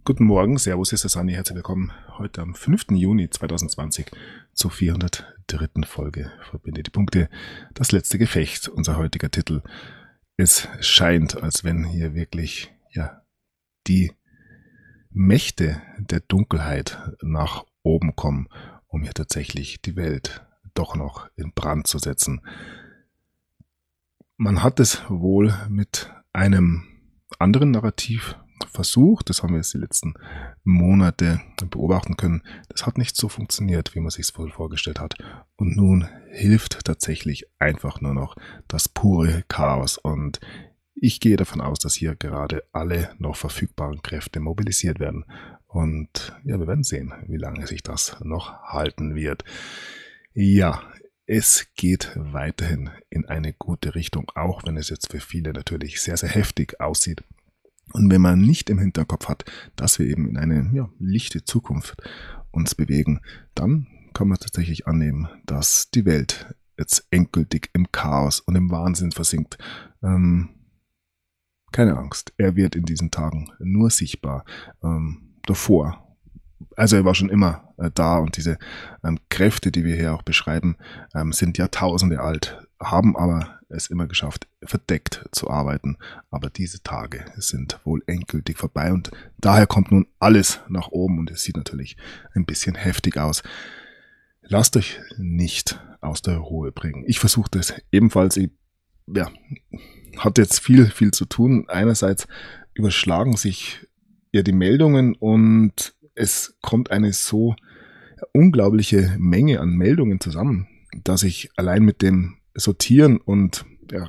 Guten Morgen, Servus, hier ist der Sani, herzlich willkommen heute am 5. Juni 2020 zur 403. Folge Verbinde die Punkte, das letzte Gefecht, unser heutiger Titel. Es scheint, als wenn hier wirklich die Mächte der Dunkelheit nach oben kommen, um hier tatsächlich die Welt doch noch in Brand zu setzen. Man hat es wohl mit einem anderen Narrativ versucht, das haben wir jetzt die letzten Monate beobachten können. Das hat nicht so funktioniert, wie man sich es wohl vorgestellt hat. Und nun hilft tatsächlich einfach nur noch das pure Chaos. Und ich gehe davon aus, dass hier gerade alle noch verfügbaren Kräfte mobilisiert werden. Und ja, wir werden sehen, wie lange sich das noch halten wird. Ja, es geht weiterhin in eine gute Richtung, auch wenn es jetzt für viele natürlich sehr, sehr heftig aussieht. Und wenn man nicht im Hinterkopf hat, dass wir eben in eine lichte Zukunft uns bewegen, dann kann man tatsächlich annehmen, dass die Welt jetzt endgültig im Chaos und im Wahnsinn versinkt. Keine Angst, er wird in diesen Tagen nur sichtbar. Davor, also er war schon immer da und diese Kräfte, die wir hier auch beschreiben, sind Jahrtausende alt, haben aber es immer geschafft, verdeckt zu arbeiten. Aber diese Tage sind wohl endgültig vorbei und daher kommt nun alles nach oben und es sieht natürlich ein bisschen heftig aus. Lasst euch nicht aus der Ruhe bringen. Ich versuche das ebenfalls. Hat jetzt viel zu tun. Einerseits überschlagen sich die Meldungen und es kommt eine so unglaubliche Menge an Meldungen zusammen, dass ich allein mit dem Sortieren und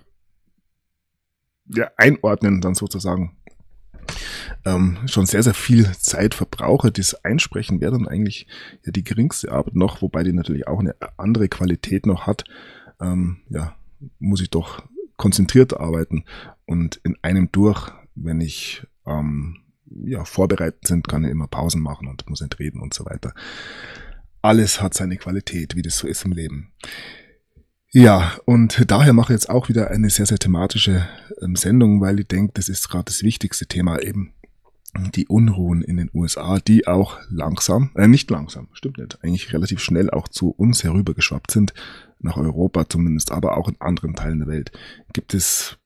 Einordnen dann sozusagen schon sehr, sehr viel Zeit verbrauche. Das Einsprechen wäre dann eigentlich die geringste Arbeit noch, wobei die natürlich auch eine andere Qualität noch hat. Muss ich doch konzentriert arbeiten und in einem durch, wenn ich vorbereitet sind, kann ich immer Pausen machen und muss nicht reden und so weiter. Alles hat seine Qualität, wie das so ist im Leben. Ja, und daher mache ich jetzt auch wieder eine sehr, sehr thematische Sendung, weil ich denke, das ist gerade das wichtigste Thema eben. Die Unruhen in den USA, die auch nicht langsam, stimmt nicht, eigentlich relativ schnell auch zu uns herübergeschwappt sind, nach Europa zumindest, aber auch in anderen Teilen der Welt gibt es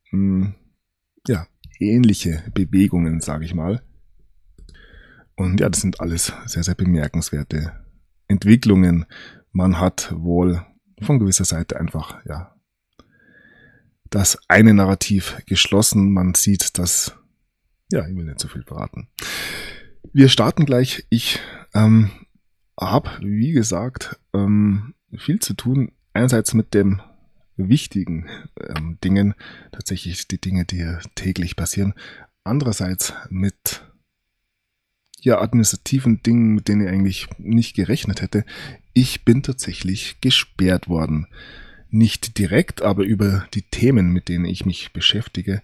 ähnliche Bewegungen, sage ich mal. Und das sind alles sehr, sehr bemerkenswerte Entwicklungen. Man hat wohl von gewisser Seite einfach das eine Narrativ geschlossen. Man sieht, dass ich will nicht so viel verraten. Wir starten gleich. Ich habe, wie gesagt, viel zu tun. Einerseits mit dem wichtigen Dingen, tatsächlich die Dinge, die hier täglich passieren. Andererseits mit administrativen Dingen, mit denen ich eigentlich nicht gerechnet hätte. Ich bin tatsächlich gesperrt worden. Nicht direkt, aber über die Themen, mit denen ich mich beschäftige,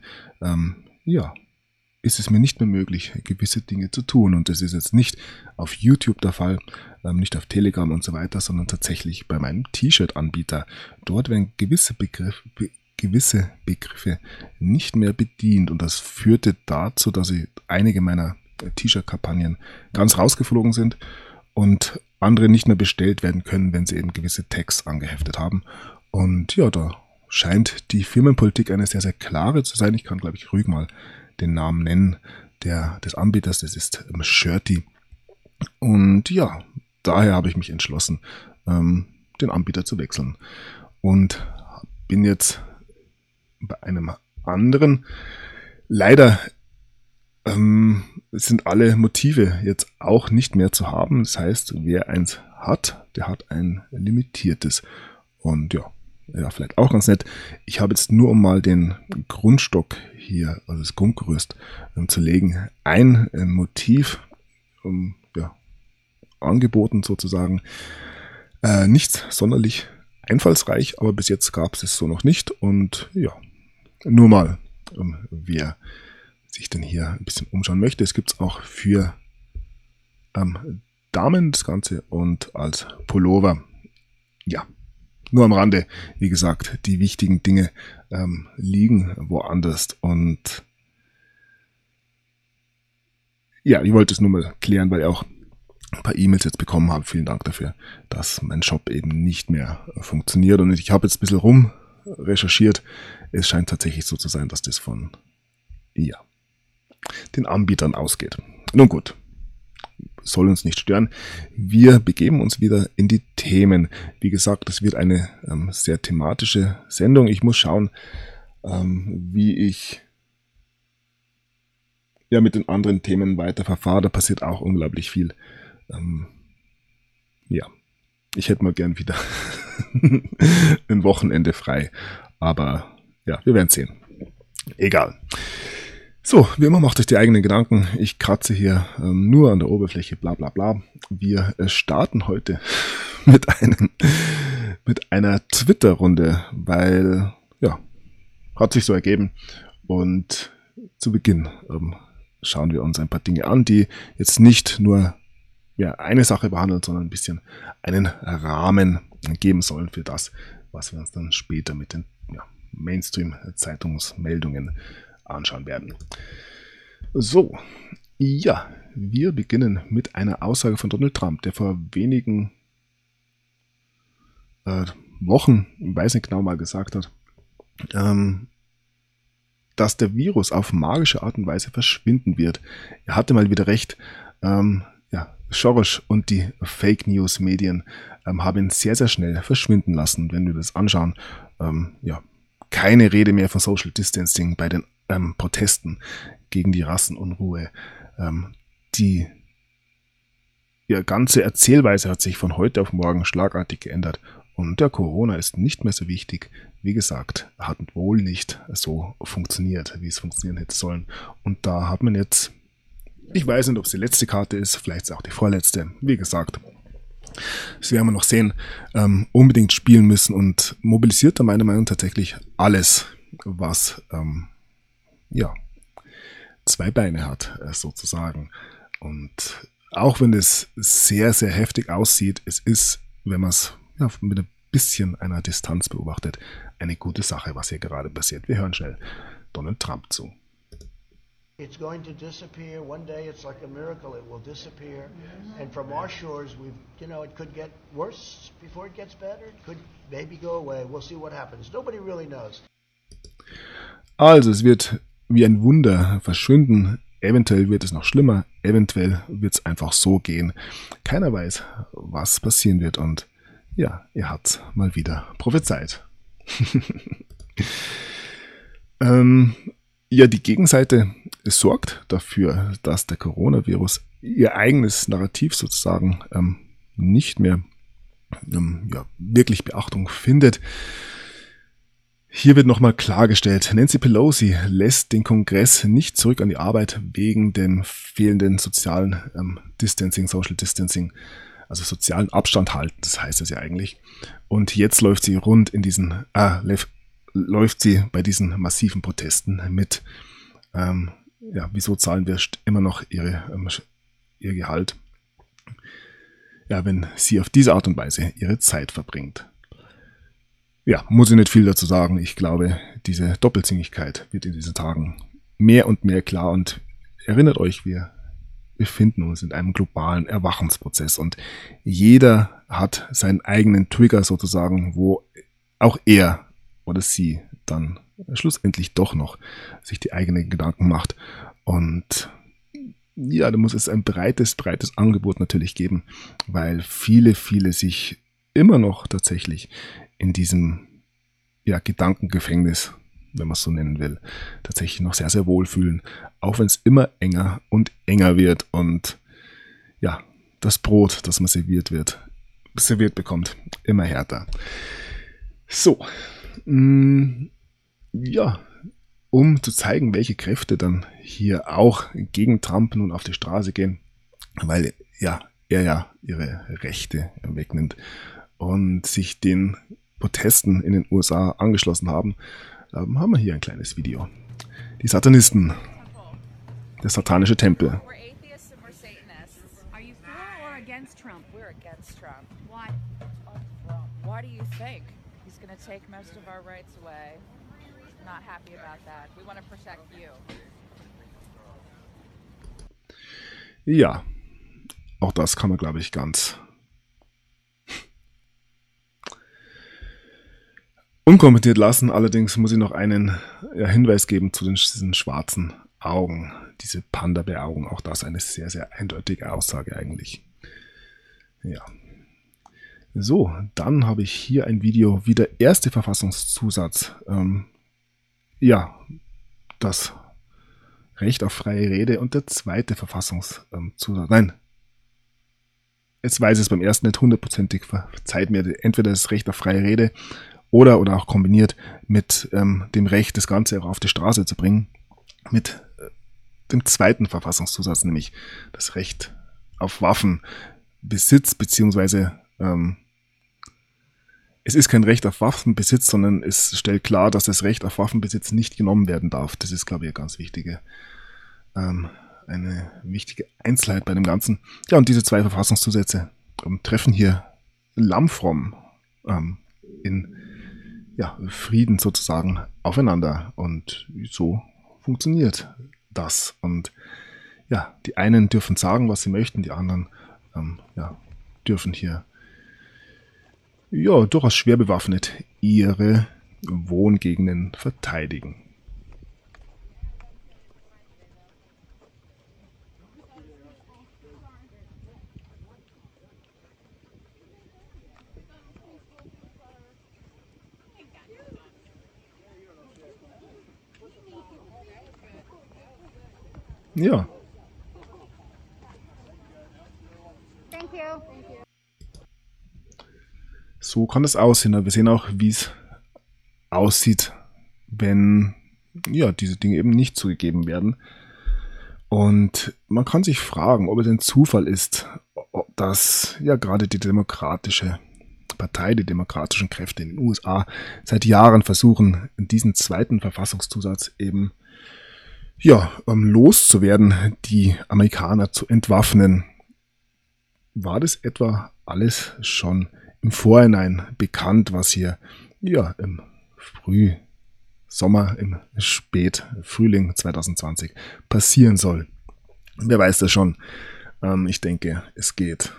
ist es mir nicht mehr möglich, gewisse Dinge zu tun. Und das ist jetzt nicht auf YouTube der Fall, nicht auf Telegram und so weiter, sondern tatsächlich bei meinem T-Shirt-Anbieter. Dort werden gewisse Begriffe nicht mehr bedient. Und das führte dazu, dass einige meiner T-Shirt-Kampagnen ganz rausgeflogen sind und andere nicht mehr bestellt werden können, wenn sie eben gewisse Tags angeheftet haben. Und da scheint die Firmenpolitik eine sehr, sehr klare zu sein. Ich kann, glaube ich, ruhig mal den Namen nennen des Anbieters, das ist Shirty. Und daher habe ich mich entschlossen, den Anbieter zu wechseln. Und bin jetzt bei einem anderen. Leider sind alle Motive jetzt auch nicht mehr zu haben. Das heißt, wer eins hat, der hat ein limitiertes. Und vielleicht auch ganz nett. Ich habe jetzt nur, um mal den Grundstock hier, also das Grundgerüst zu legen, ein Motiv angeboten sozusagen. Nichts sonderlich einfallsreich, aber bis jetzt gab es es so noch nicht. Und nur mal, wer sich denn hier ein bisschen umschauen möchte. Es gibt es auch für Damen das Ganze und als Pullover. Nur am Rande, wie gesagt, die wichtigen Dinge liegen woanders und Ja, ich wollte es nur mal klären, weil ich auch ein paar E-Mails jetzt bekommen habe. Vielen Dank dafür, dass mein Shop eben nicht mehr funktioniert. Und ich habe jetzt ein bisschen rum recherchiert. Es scheint tatsächlich so zu sein, dass das von den Anbietern ausgeht. Nun gut, soll uns nicht stören. Wir begeben uns wieder in die Themen. Wie gesagt, es wird eine sehr thematische Sendung. Ich muss schauen, wie ich mit den anderen Themen weiter verfahre. Da passiert auch unglaublich viel. Ich hätte mal gern wieder ein Wochenende frei. Aber ja, wir werden sehen. Egal. So, wie immer macht euch die eigenen Gedanken. Ich kratze hier nur an der Oberfläche, bla bla bla. Wir starten heute mit einer Twitter-Runde, weil, hat sich so ergeben. Und zu Beginn schauen wir uns ein paar Dinge an, die jetzt nicht nur eine Sache behandeln, sondern ein bisschen einen Rahmen geben sollen für das, was wir uns dann später mit den Mainstream-Zeitungsmeldungen anschauen werden. So, wir beginnen mit einer Aussage von Donald Trump, der vor wenigen Wochen, ich weiß nicht genau, mal gesagt hat, dass der Virus auf magische Art und Weise verschwinden wird. Er hatte mal wieder recht. Soros und die Fake News Medien haben ihn sehr, sehr schnell verschwinden lassen. Wenn wir das anschauen, keine Rede mehr von Social Distancing bei den Protesten gegen die Rassenunruhe. Die ganze Erzählweise hat sich von heute auf morgen schlagartig geändert und der Corona ist nicht mehr so wichtig. Wie gesagt, hat wohl nicht so funktioniert, wie es funktionieren hätte sollen. Und da hat man jetzt, ich weiß nicht, ob es die letzte Karte ist, vielleicht ist es auch die vorletzte. Wie gesagt, das werden wir noch sehen, unbedingt spielen müssen und mobilisiert da meiner Meinung nach tatsächlich alles, was zwei Beine hat, sozusagen. Und auch wenn es sehr, sehr heftig aussieht, es ist, wenn man es mit ein bisschen einer Distanz beobachtet, eine gute Sache, was hier gerade passiert. Wir hören schnell Donald Trump zu. It's going to disappear. One day it's like a miracle. It will disappear. And from our shores, it could get worse before it gets better. It could maybe go away. We'll see what happens. Nobody really knows. Also, es wird wie ein Wunder verschwinden. Eventuell wird es noch schlimmer. Eventuell wird es einfach so gehen. Keiner weiß, was passieren wird. Und er hat mal wieder prophezeit. Die Gegenseite sorgt dafür, dass der Coronavirus ihr eigenes Narrativ sozusagen nicht mehr wirklich Beachtung findet. Hier wird nochmal klargestellt, Nancy Pelosi lässt den Kongress nicht zurück an die Arbeit wegen dem fehlenden sozialen Social Distancing, also sozialen Abstand halten, das heißt es ja eigentlich. Und jetzt läuft sie läuft sie bei diesen massiven Protesten mit. Wieso zahlen wir immer noch ihr Gehalt? Wenn sie auf diese Art und Weise ihre Zeit verbringt. Muss ich nicht viel dazu sagen. Ich glaube, diese Doppelsinnigkeit wird in diesen Tagen mehr und mehr klar. Und erinnert euch, wir befinden uns in einem globalen Erwachensprozess. Und jeder hat seinen eigenen Trigger sozusagen, wo auch er oder sie dann schlussendlich doch noch sich die eigenen Gedanken macht. Und da muss es ein breites Angebot natürlich geben, weil viele sich immer noch tatsächlich in diesem Gedankengefängnis, wenn man es so nennen will, tatsächlich noch sehr, sehr wohl fühlen, auch wenn es immer enger und enger wird und das Brot, das man serviert bekommt, immer härter. So, um zu zeigen, welche Kräfte dann hier auch gegen Trump nun auf die Straße gehen, weil er ihre Rechte wegnimmt und sich den Protesten in den USA angeschlossen haben, haben wir hier ein kleines Video. Die Satanisten, der satanische Tempel. Ja, auch das kann man, glaube ich, ganz unkommentiert lassen. Allerdings muss ich noch einen Hinweis geben zu diesen schwarzen Augen, diese Panda-Bär-Augen. Auch das eine sehr, sehr eindeutige Aussage eigentlich. Ja. So, dann habe ich hier ein Video, wie der erste Verfassungszusatz, das Recht auf freie Rede und der zweite Verfassungszusatz, nein, jetzt weiß es beim ersten nicht hundertprozentig, verzeiht mir, entweder das Recht auf freie Rede oder auch kombiniert mit dem Recht, das Ganze auch auf die Straße zu bringen, mit dem zweiten Verfassungszusatz, nämlich das Recht auf Waffenbesitz, beziehungsweise es ist kein Recht auf Waffenbesitz, sondern es stellt klar, dass das Recht auf Waffenbesitz nicht genommen werden darf. Das ist, glaube ich, eine wichtige Einzelheit bei dem Ganzen. Ja, und diese zwei Verfassungszusätze treffen hier lammfromm in Frieden sozusagen aufeinander. Und so funktioniert das. Und ja, die einen dürfen sagen, was sie möchten, die anderen dürfen hier durchaus schwer bewaffnet ihre Wohngegenden verteidigen. Ja. So kann es aussehen. Wir sehen auch, wie es aussieht, wenn diese Dinge eben nicht zugegeben werden. Und man kann sich fragen, ob es ein Zufall ist, dass gerade die demokratische Partei, die demokratischen Kräfte in den USA seit Jahren versuchen, diesen zweiten Verfassungszusatz eben loszuwerden, die Amerikaner zu entwaffnen. War das etwa alles schon im Vorhinein bekannt, was hier im Frühsommer, im Spätfrühling 2020 passieren soll? Wer weiß das schon? Ich denke, es geht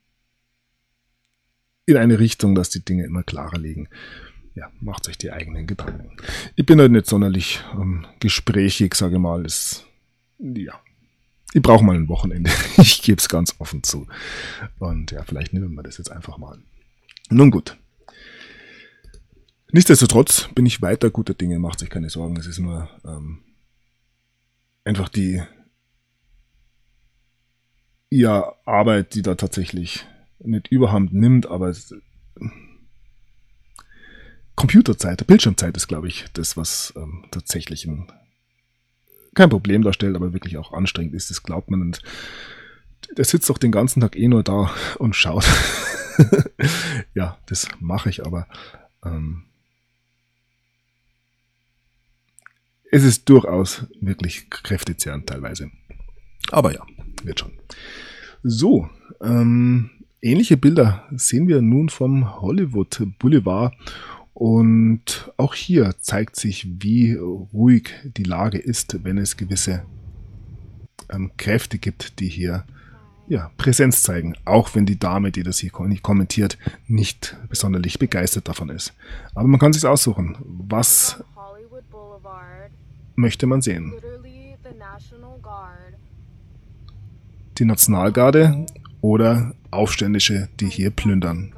in eine Richtung, dass die Dinge immer klarer liegen. Ja, macht euch die eigenen Gedanken. Ich bin halt nicht sonderlich gesprächig, sage mal. Ich brauche mal ein Wochenende. Ich gebe es ganz offen zu. Und ja, vielleicht nehmen wir das jetzt einfach mal. Nun gut. Nichtsdestotrotz bin ich weiter guter Dinge, macht euch keine Sorgen. Es ist nur einfach die Arbeit, die da tatsächlich nicht überhand nimmt, aber Computerzeit, Bildschirmzeit ist, glaube ich, das, was tatsächlich kein Problem darstellt, aber wirklich auch anstrengend ist, das glaubt man. Und der sitzt doch den ganzen Tag nur da und schaut. Ja, das mache ich, aber es ist durchaus wirklich kräftezehrend teilweise. Aber ja, wird schon. So, ähnliche Bilder sehen wir nun vom Hollywood Boulevard. Und auch hier zeigt sich, wie ruhig die Lage ist, wenn es gewisse Kräfte gibt, die hier Präsenz zeigen. Auch wenn die Dame, die das hier kommentiert, nicht besonders begeistert davon ist. Aber man kann sich aussuchen, was möchte man sehen. Die Nationalgarde oder Aufständische, die hier plündern.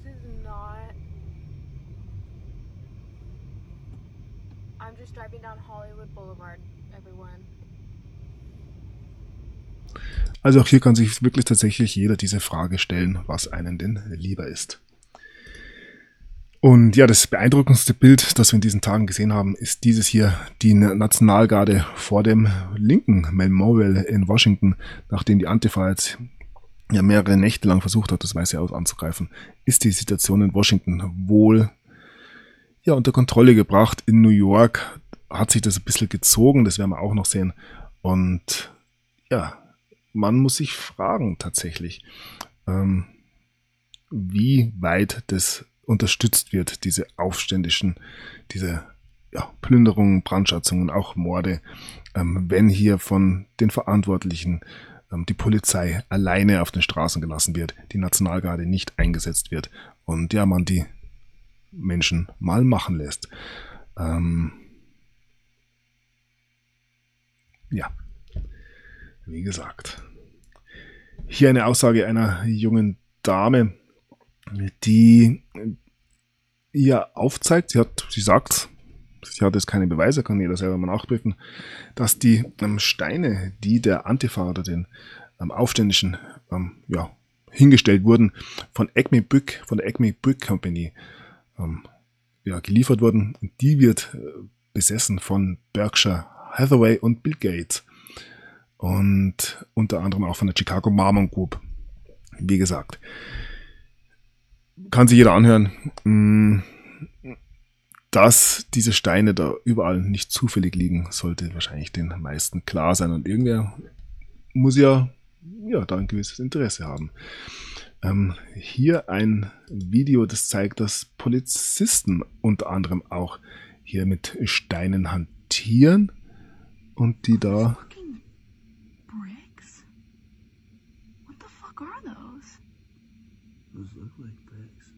Also auch hier kann sich wirklich tatsächlich jeder diese Frage stellen, was einem denn lieber ist. Und ja, das beeindruckendste Bild, das wir in diesen Tagen gesehen haben, ist dieses hier, die Nationalgarde vor dem Lincoln Memorial in Washington, nachdem die Antifa jetzt mehrere Nächte lang versucht hat, das Weiße Haus anzugreifen, ist die Situation in Washington wohl unter Kontrolle gebracht. In New York hat sich das ein bisschen gezogen, das werden wir auch noch sehen. Und man muss sich fragen tatsächlich, wie weit das unterstützt wird, diese Aufständischen, diese Plünderungen, Brandschatzungen, auch Morde, wenn hier von den Verantwortlichen die Polizei alleine auf den Straßen gelassen wird, die Nationalgarde nicht eingesetzt wird und ja, man die Menschen mal machen lässt. Ja, wie gesagt. Hier eine Aussage einer jungen Dame, die ihr aufzeigt, sie sagt, sie hat jetzt keine Beweise, kann jeder selber mal nachprüfen, dass die Steine, die der Antifa oder den Aufständischen hingestellt wurden, von der Acme Brick Company geliefert wurden. Und die wird besessen von Berkshire Hathaway und Bill Gates. Und unter anderem auch von der Chicago Marmon Group. Wie gesagt, kann sich jeder anhören, dass diese Steine da überall nicht zufällig liegen, sollte wahrscheinlich den meisten klar sein. Und irgendwer muss ja da ein gewisses Interesse haben. Hier ein Video, das zeigt, dass Polizisten unter anderem auch hier mit Steinen hantieren und die da... Those look like bricks.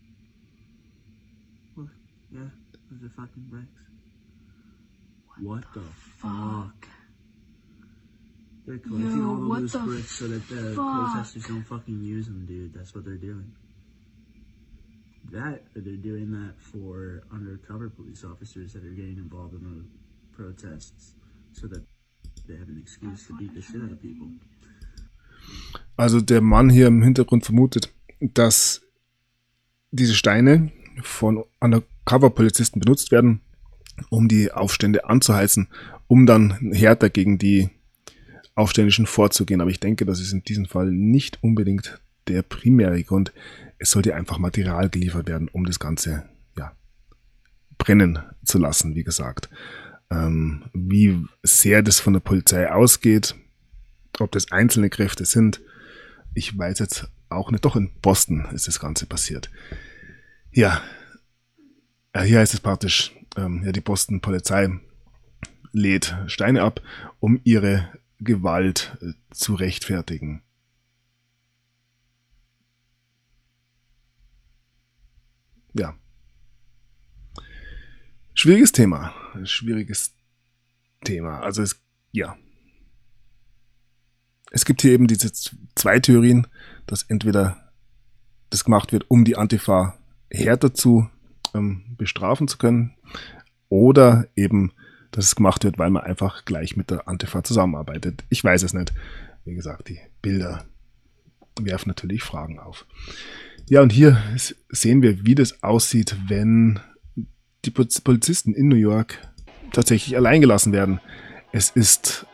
Look, yeah, those are fucking bricks. What the fuck? They're collecting all the loose bricks so that the protesters don't fucking use them, dude. That's what they're doing. They're doing that for undercover police officers that are getting involved in the protests so that they have an excuse to beat the shit out of people. Also der Mann hier im Hintergrund vermutet, dass diese Steine von Undercover-Polizisten benutzt werden, um die Aufstände anzuheizen, um dann härter gegen die Aufständischen vorzugehen. Aber ich denke, das ist in diesem Fall nicht unbedingt der primäre Grund. Es sollte einfach Material geliefert werden, um das Ganze brennen zu lassen, wie gesagt. Wie sehr das von der Polizei ausgeht, ob das einzelne Kräfte sind, ich weiß jetzt auch nicht. Doch in Boston ist das Ganze passiert. Ja, hier heißt es praktisch, die Boston Polizei lädt Steine ab, um ihre Gewalt zu rechtfertigen. Ja. Schwieriges Thema. Also es gibt hier eben diese zwei Theorien, dass entweder das gemacht wird, um die Antifa härter zu bestrafen zu können, oder eben, dass es gemacht wird, weil man einfach gleich mit der Antifa zusammenarbeitet. Ich weiß es nicht. Wie gesagt, die Bilder werfen natürlich Fragen auf. Ja, und hier sehen wir, wie das aussieht, wenn die Polizisten in New York tatsächlich allein gelassen werden. Es ist,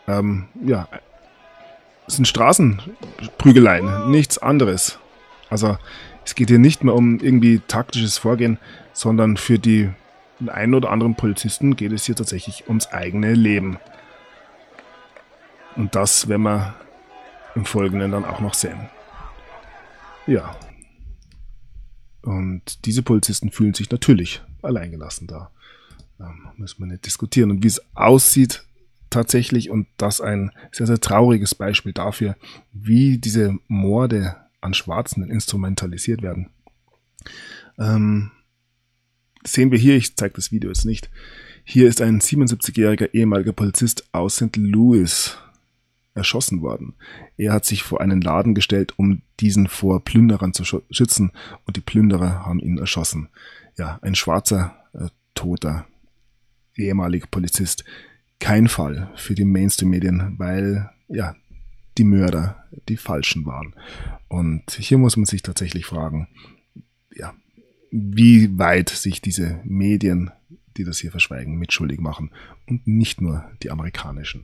es sind Straßenprügeleien, nichts anderes. Also es geht hier nicht mehr um irgendwie taktisches Vorgehen, sondern für den einen oder anderen Polizisten geht es hier tatsächlich ums eigene Leben. Und das werden wir im Folgenden dann auch noch sehen. Ja. Und diese Polizisten fühlen sich natürlich alleingelassen da. Müssen wir nicht diskutieren. Und wie es aussieht tatsächlich, und das ein sehr, sehr trauriges Beispiel dafür, wie diese Morde an Schwarzen instrumentalisiert werden. Sehen wir hier, ich zeige das Video jetzt nicht, hier ist ein 77-jähriger ehemaliger Polizist aus St. Louis erschossen worden. Er hat sich vor einen Laden gestellt, um diesen vor Plünderern zu schützen, und die Plünderer haben ihn erschossen. Ja, ein schwarzer, toter, ehemaliger Polizist. Kein Fall für die Mainstream-Medien, weil ja die Mörder die Falschen waren. Und hier muss man sich tatsächlich fragen, ja, wie weit sich diese Medien, die das hier verschweigen, mitschuldig machen, und nicht nur die amerikanischen.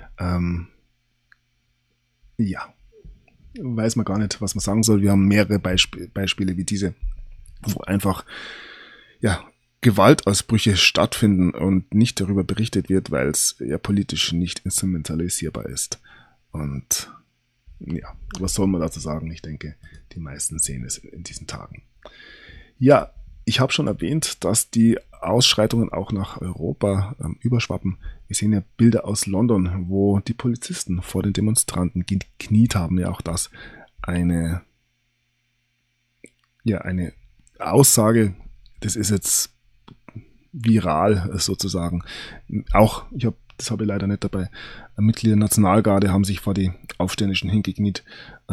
Ja, weiß man gar nicht, was man sagen soll. Wir haben mehrere Beispiele wie diese, wo einfach Gewaltausbrüche stattfinden und nicht darüber berichtet wird, weil es ja politisch nicht instrumentalisierbar ist. Und ja, was soll man dazu sagen? Ich denke, die meisten sehen es in diesen Tagen. Ja, ich habe schon erwähnt, dass die Ausschreitungen auch nach Europa überschwappen. Wir sehen ja Bilder aus London, wo die Polizisten vor den Demonstranten gekniet haben. Ja, auch das eine Aussage, das ist jetzt viral sozusagen. Auch, das habe ich leider nicht dabei, Mitglieder der Nationalgarde haben sich vor die Aufständischen hingekniet.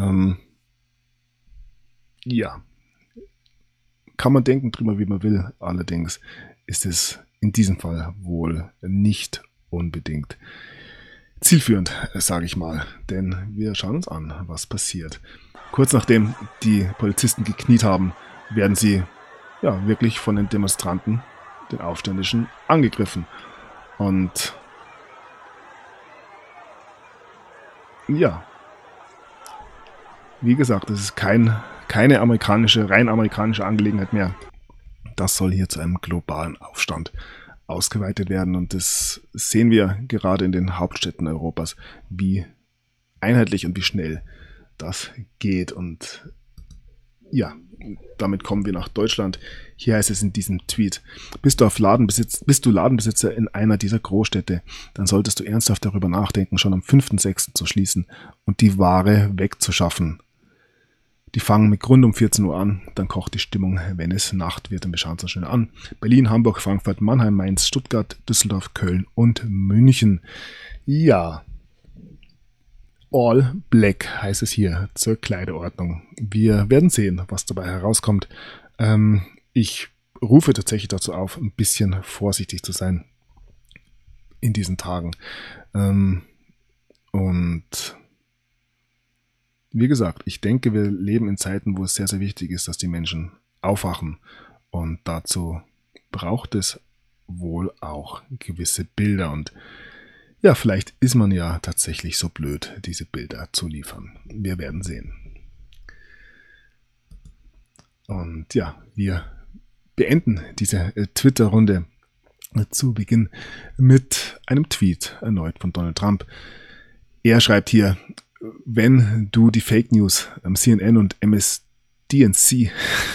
Ja, kann man denken drüber, wie man will. Allerdings ist es in diesem Fall wohl nicht unbedingt zielführend, sage ich mal. Denn wir schauen uns an, was passiert. Kurz nachdem die Polizisten gekniet haben, werden sie ja wirklich von den Demonstranten, den Aufständischen, angegriffen. Und ja, wie gesagt, es ist keine rein amerikanische Angelegenheit mehr. Das soll hier zu einem globalen Aufstand ausgeweitet werden. Und das sehen wir gerade in den Hauptstädten Europas, wie einheitlich und wie schnell das geht. Und ja, damit kommen wir nach Deutschland. Hier heißt es in diesem Tweet: Bist du Ladenbesitzer in einer dieser Großstädte, dann solltest du ernsthaft darüber nachdenken, schon am 5.6. zu schließen und die Ware wegzuschaffen. Die fangen mit Grund um 14 Uhr an, dann kocht die Stimmung, wenn es Nacht wird. Und wir schauen uns das schnell an. Berlin, Hamburg, Frankfurt, Mannheim, Mainz, Stuttgart, Düsseldorf, Köln und München. Ja, All Black heißt es hier zur Kleiderordnung. Wir werden sehen, was dabei herauskommt. Ich rufe tatsächlich dazu auf, ein bisschen vorsichtig zu sein in diesen Tagen. Und wie gesagt, ich denke, wir leben in Zeiten, wo es sehr, sehr wichtig ist, dass die Menschen aufwachen. Und dazu braucht es wohl auch gewisse Bilder. Und ja, vielleicht ist man ja tatsächlich so blöd, diese Bilder zu liefern. Wir werden sehen. Und ja, wir beenden diese Twitter-Runde zu Beginn mit einem Tweet erneut von Donald Trump. Er schreibt hier: Wenn du die Fake News CNN und MSDNC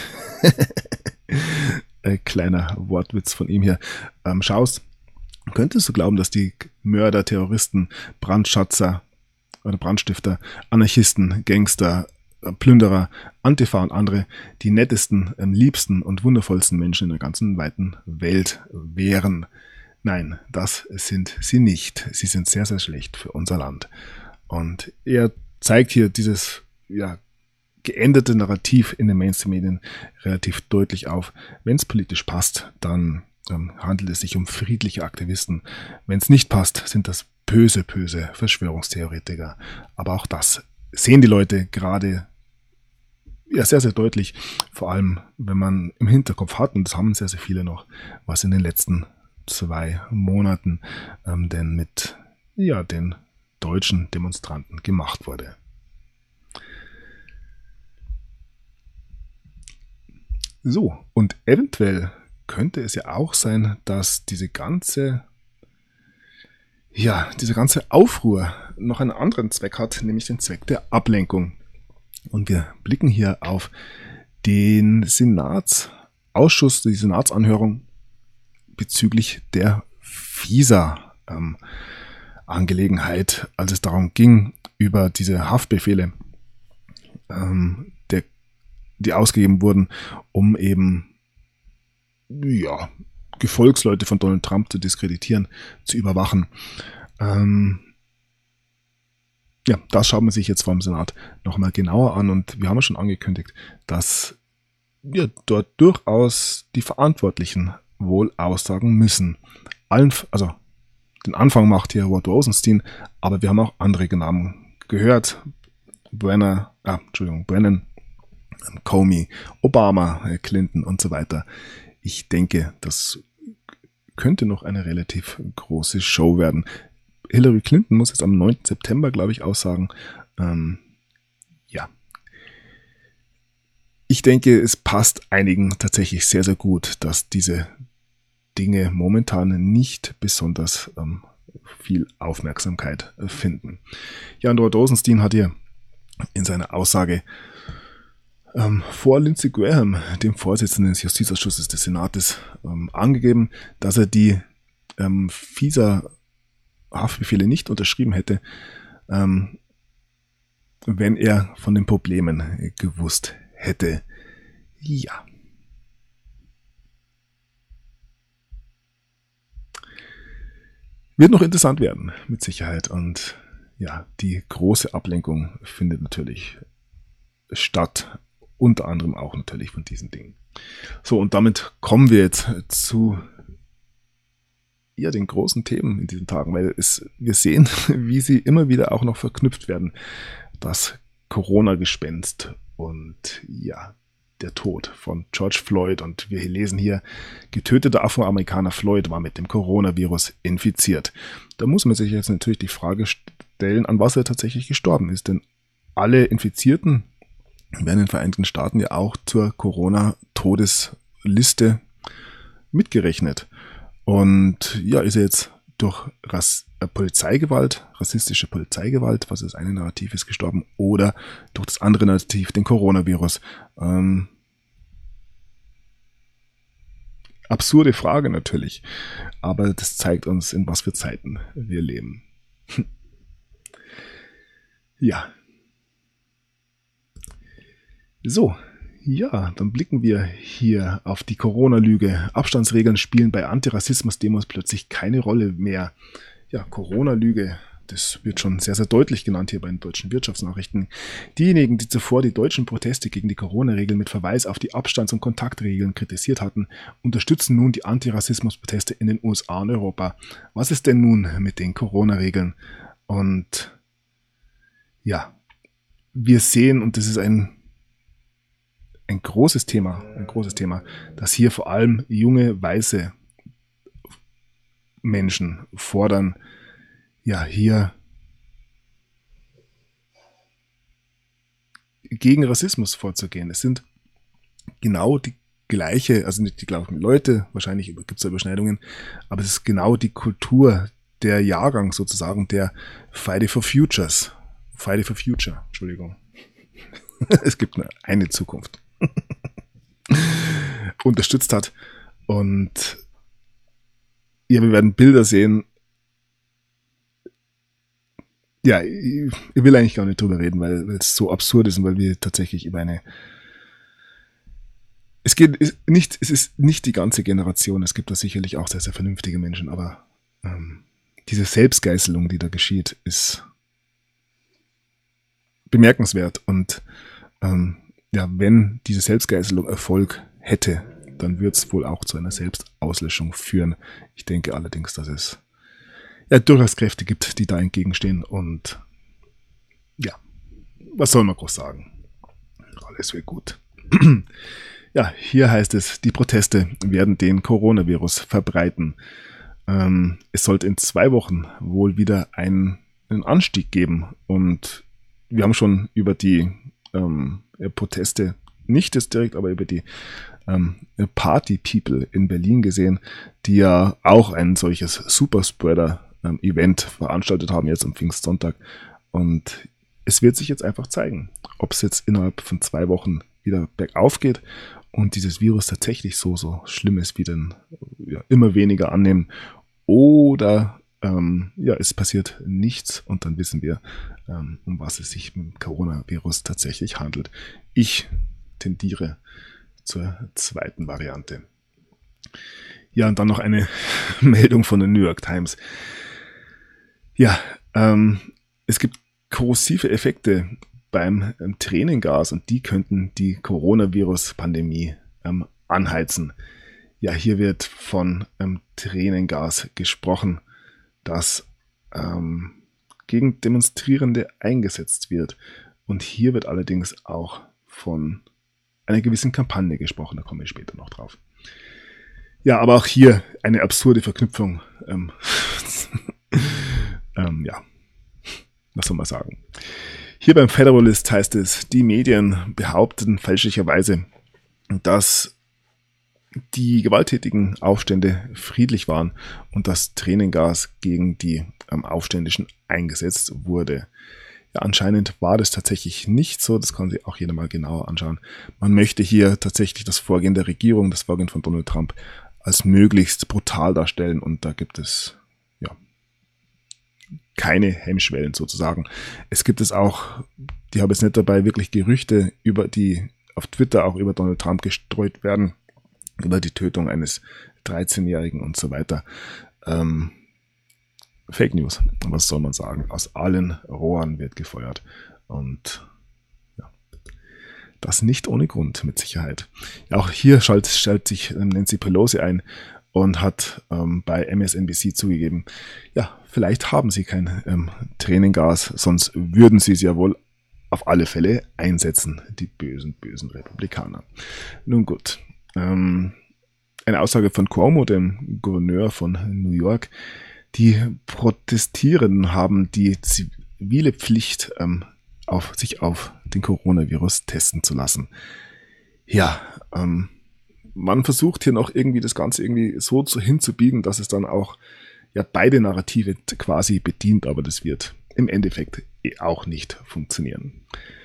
kleiner Wortwitz von ihm hier schaust, könntest du glauben, dass die Mörder, Terroristen, Brandschatzer oder Brandstifter, Anarchisten, Gangster, Plünderer, Antifa und andere die nettesten, liebsten und wundervollsten Menschen in der ganzen weiten Welt wären? Nein, das sind sie nicht. Sie sind sehr, sehr schlecht für unser Land. Und er zeigt hier dieses geänderte Narrativ in den Mainstream-Medien relativ deutlich auf. Wenn es politisch passt, dann handelt es sich um friedliche Aktivisten. Wenn es nicht passt, sind das böse Verschwörungstheoretiker. Aber auch das sehen die Leute gerade sehr, sehr deutlich. Vor allem, wenn man im Hinterkopf hat, und das haben sehr, sehr viele noch, was in den letzten 2 Monaten denn mit den deutschen Demonstranten gemacht wurde. So, und eventuell könnte es ja auch sein, dass dieser ganze Aufruhr noch einen anderen Zweck hat, nämlich den Zweck der Ablenkung. Und wir blicken hier auf den Senatsausschuss, die Senatsanhörung bezüglich der Visa-Angelegenheit, als es darum ging, über diese Haftbefehle, die ausgegeben wurden, um eben Gefolgsleute von Donald Trump zu diskreditieren, zu überwachen. Das schaut man sich jetzt vor dem Senat nochmal genauer an, und wir haben ja schon angekündigt, dass dort durchaus die Verantwortlichen wohl aussagen müssen. Den Anfang macht hier Rod Rosenstein, aber wir haben auch andere Namen gehört. Brennan, Comey, Obama, Clinton und so weiter. Ich denke, das könnte noch eine relativ große Show werden. Hillary Clinton muss jetzt am 9. September, glaube ich, aussagen. Ich denke, es passt einigen tatsächlich sehr, sehr gut, dass diese Dinge momentan nicht besonders viel Aufmerksamkeit finden. Ja, und Rod Rosenstein hat hier in seiner Aussage vor Lindsey Graham, dem Vorsitzenden des Justizausschusses des Senates, angegeben, dass er die FISA-Haftbefehle nicht unterschrieben hätte, wenn er von den Problemen gewusst hätte. Ja. Wird noch interessant werden, mit Sicherheit. Und ja, die große Ablenkung findet natürlich statt, unter anderem auch natürlich von diesen Dingen. So, und damit kommen wir jetzt zu den großen Themen in diesen Tagen, weil wir sehen, wie sie immer wieder auch noch verknüpft werden. Das Corona-Gespenst und ja, der Tod von George Floyd. Und wir lesen hier, getöteter Afroamerikaner Floyd war mit dem Coronavirus infiziert. Da muss man sich jetzt natürlich die Frage stellen, an was er tatsächlich gestorben ist. Denn alle Infizierten werden in den Vereinigten Staaten ja auch zur Corona-Todesliste mitgerechnet. Und ja, ist er jetzt durch Polizeigewalt, rassistische Polizeigewalt, was das eine Narrativ ist, gestorben, oder durch das andere Narrativ, den Coronavirus? Absurde Frage natürlich, aber das zeigt uns, in was für Zeiten wir leben. Ja. So, ja, dann blicken wir hier auf die Corona-Lüge. Abstandsregeln spielen bei Antirassismus-Demos plötzlich keine Rolle mehr. Ja, Corona-Lüge, das wird schon sehr, sehr deutlich genannt hier bei den deutschen Wirtschaftsnachrichten. Diejenigen, die zuvor die deutschen Proteste gegen die Corona-Regeln mit Verweis auf die Abstands- und Kontaktregeln kritisiert hatten, unterstützen nun die Antirassismus-Proteste in den USA und Europa. Was ist denn nun mit den Corona-Regeln? Und ja, wir sehen, und das ist ein großes Thema, dass hier vor allem junge, weiße Menschen fordern, ja, hier gegen Rassismus vorzugehen. Es sind genau die gleiche, also nicht die gleichen Leute, wahrscheinlich gibt es da Überschneidungen, aber es ist genau die Kultur, der Jahrgang sozusagen, der Friday for Future, Entschuldigung. Es gibt nur eine Zukunft. Unterstützt hat. Und ja, wir werden Bilder sehen. Ja, ich will eigentlich gar nicht drüber reden, weil es so absurd ist und weil wir tatsächlich über es ist nicht die ganze Generation, es gibt da sicherlich auch sehr, sehr vernünftige Menschen, aber diese Selbstgeißelung, die da geschieht, ist bemerkenswert. Und ja, wenn diese Selbstgeißelung Erfolg hätte, dann wird es wohl auch zu einer Selbstauslöschung führen. Ich denke allerdings, dass es ja durchaus Kräfte gibt, die da entgegenstehen. Und ja, was soll man groß sagen? Alles wird gut. Ja, hier heißt es, die Proteste werden den Coronavirus verbreiten. Es sollte in 2 Wochen wohl wieder einen Anstieg geben. Und wir haben schon über die Proteste, nicht jetzt direkt, aber über die Party People in Berlin gesehen, die ja auch ein solches Superspreader-Event veranstaltet haben, jetzt am Pfingstsonntag. Und es wird sich jetzt einfach zeigen, ob es jetzt innerhalb von 2 Wochen wieder bergauf geht und dieses Virus tatsächlich so schlimm ist, wie dann immer weniger annehmen, oder es passiert nichts und dann wissen wir, um was es sich mit dem Coronavirus tatsächlich handelt. Ich tendiere zur zweiten Variante. Ja, und dann noch eine Meldung von der New York Times. Ja, es gibt korrosive Effekte beim Tränengas und die könnten die Coronavirus-Pandemie anheizen. Ja, hier wird von Tränengas gesprochen, das gegen Demonstrierende eingesetzt wird. Und hier wird allerdings auch von einer gewissen Kampagne gesprochen, da komme ich später noch drauf. Ja, aber auch hier eine absurde Verknüpfung. Ja, was soll man sagen? Hier beim Federalist heißt es, die Medien behaupten fälschlicherweise, dass die gewalttätigen Aufstände friedlich waren und das Tränengas gegen die Aufständischen eingesetzt wurde. Ja, anscheinend war das tatsächlich nicht so. Das kann sich auch jeder mal genauer anschauen. Man möchte hier tatsächlich das Vorgehen der Regierung, das Vorgehen von Donald Trump als möglichst brutal darstellen. Und da gibt es ja keine Hemmschwellen sozusagen. Es gibt es auch, die habe jetzt nicht dabei, wirklich Gerüchte, die auf Twitter auch über Donald Trump gestreut werden, über die Tötung eines 13-Jährigen und so weiter. Fake News, was soll man sagen? Aus allen Rohren wird gefeuert. Und ja, das nicht ohne Grund, mit Sicherheit. Auch hier stellt sich Nancy Pelosi ein und hat bei MSNBC zugegeben, ja, vielleicht haben sie kein Tränengas, sonst würden sie es ja wohl auf alle Fälle einsetzen, die bösen, bösen Republikaner. Nun gut, eine Aussage von Cuomo, dem Gouverneur von New York. Die Protestierenden haben die zivile Pflicht, sich auf den Coronavirus testen zu lassen. Ja, man versucht hier noch irgendwie das Ganze irgendwie so hinzubiegen, dass es dann auch ja beide Narrative quasi bedient, aber das wird im Endeffekt auch nicht funktionieren.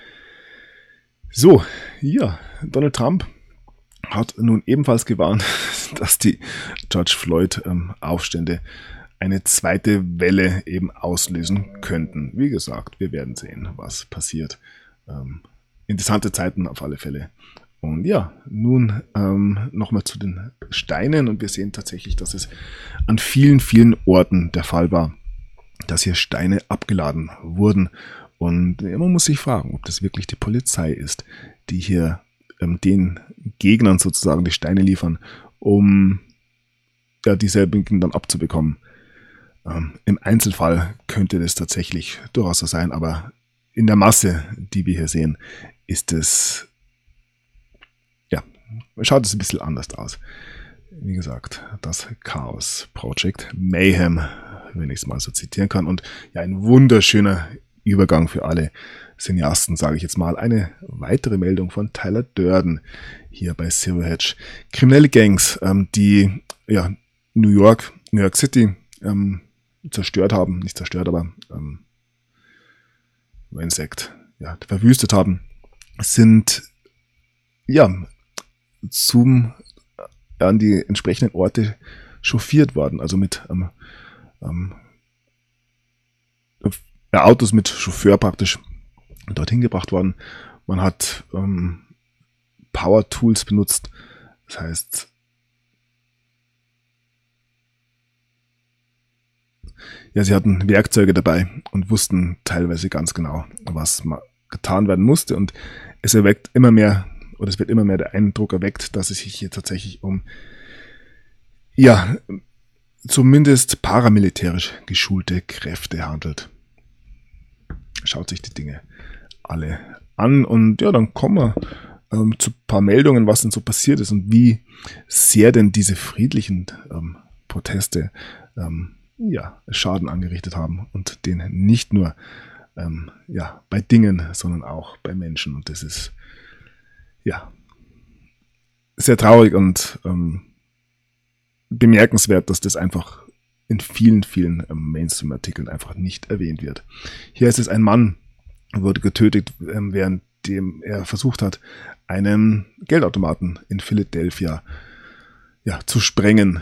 So, ja, Donald Trump hat nun ebenfalls gewarnt, dass die George Floyd-Aufstände eine zweite Welle eben auslösen könnten. Wie gesagt, wir werden sehen, was passiert. Interessante Zeiten auf alle Fälle. Und ja, nun nochmal zu den Steinen. Und wir sehen tatsächlich, dass es an vielen, vielen Orten der Fall war, dass hier Steine abgeladen wurden. Und man muss sich fragen, ob das wirklich die Polizei ist, die hier den Gegnern sozusagen die Steine liefern, um ja, dieselben dann abzubekommen. Im Einzelfall könnte das tatsächlich durchaus so sein, aber in der Masse, die wir hier sehen, ist es, ja, schaut es ein bisschen anders aus. Wie gesagt, das Chaos Project Mayhem, wenn ich es mal so zitieren kann. Und ja, ein wunderschöner Übergang für alle Cineasten, sage ich jetzt mal. Eine weitere Meldung von Tyler Durden hier bei Zero Hedge. Kriminelle Gangs, die ja, New York City zerstört haben, nicht zerstört, aber verwüstet haben, sind ja an die entsprechenden Orte chauffiert worden, also mit Autos mit Chauffeur praktisch dorthin gebracht worden. Man hat Power Tools benutzt, das heißt, ja, sie hatten Werkzeuge dabei und wussten teilweise ganz genau, was getan werden musste. Und es wird immer mehr der Eindruck erweckt, dass es sich hier tatsächlich um, ja, zumindest paramilitärisch geschulte Kräfte handelt. Schaut sich die Dinge alle an und ja, dann kommen wir zu ein paar Meldungen, was denn so passiert ist und wie sehr denn diese friedlichen Proteste Schaden angerichtet haben und den nicht nur bei Dingen, sondern auch bei Menschen. Und das ist ja sehr traurig und bemerkenswert, dass das einfach in vielen, vielen Mainstream-Artikeln einfach nicht erwähnt wird. Hier ist es ein Mann, wurde getötet, währenddem er versucht hat, einen Geldautomaten in Philadelphia zu sprengen.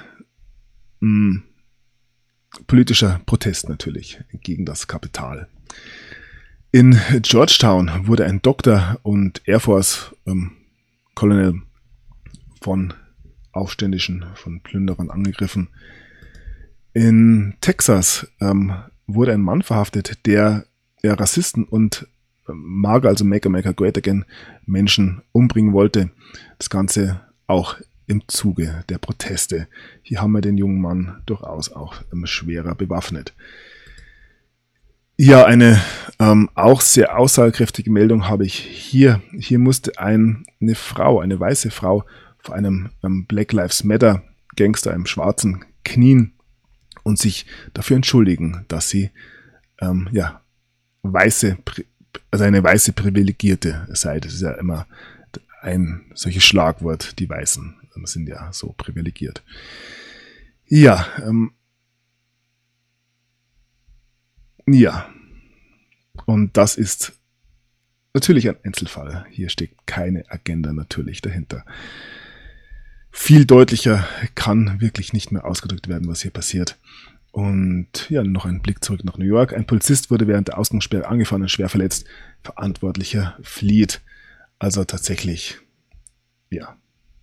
Politischer Protest natürlich gegen das Kapital. In Georgetown wurde ein Doktor und Air Force Colonel von Aufständischen, von Plünderern angegriffen. In Texas wurde ein Mann verhaftet, der Rassisten und MAGA, also Make America Great Again, Menschen umbringen wollte. Das Ganze auch im Zuge der Proteste. Hier haben wir den jungen Mann durchaus auch schwerer bewaffnet. Ja, eine auch sehr aussagekräftige Meldung habe ich hier. Hier musste eine weiße Frau vor einem Black Lives Matter Gangster, einem Schwarzen, knien und sich dafür entschuldigen, dass sie eine weiße Privilegierte sei. Das ist ja immer ein solches Schlagwort, die Weißen sind ja so privilegiert. Ja, Und das ist natürlich ein Einzelfall. Hier steckt keine Agenda natürlich dahinter. Viel deutlicher kann wirklich nicht mehr ausgedrückt werden, was hier passiert. Und ja, noch ein Blick zurück nach New York. Ein Polizist wurde während der Ausgangssperre angefahren und schwer verletzt. Verantwortlicher flieht. Also tatsächlich, ja,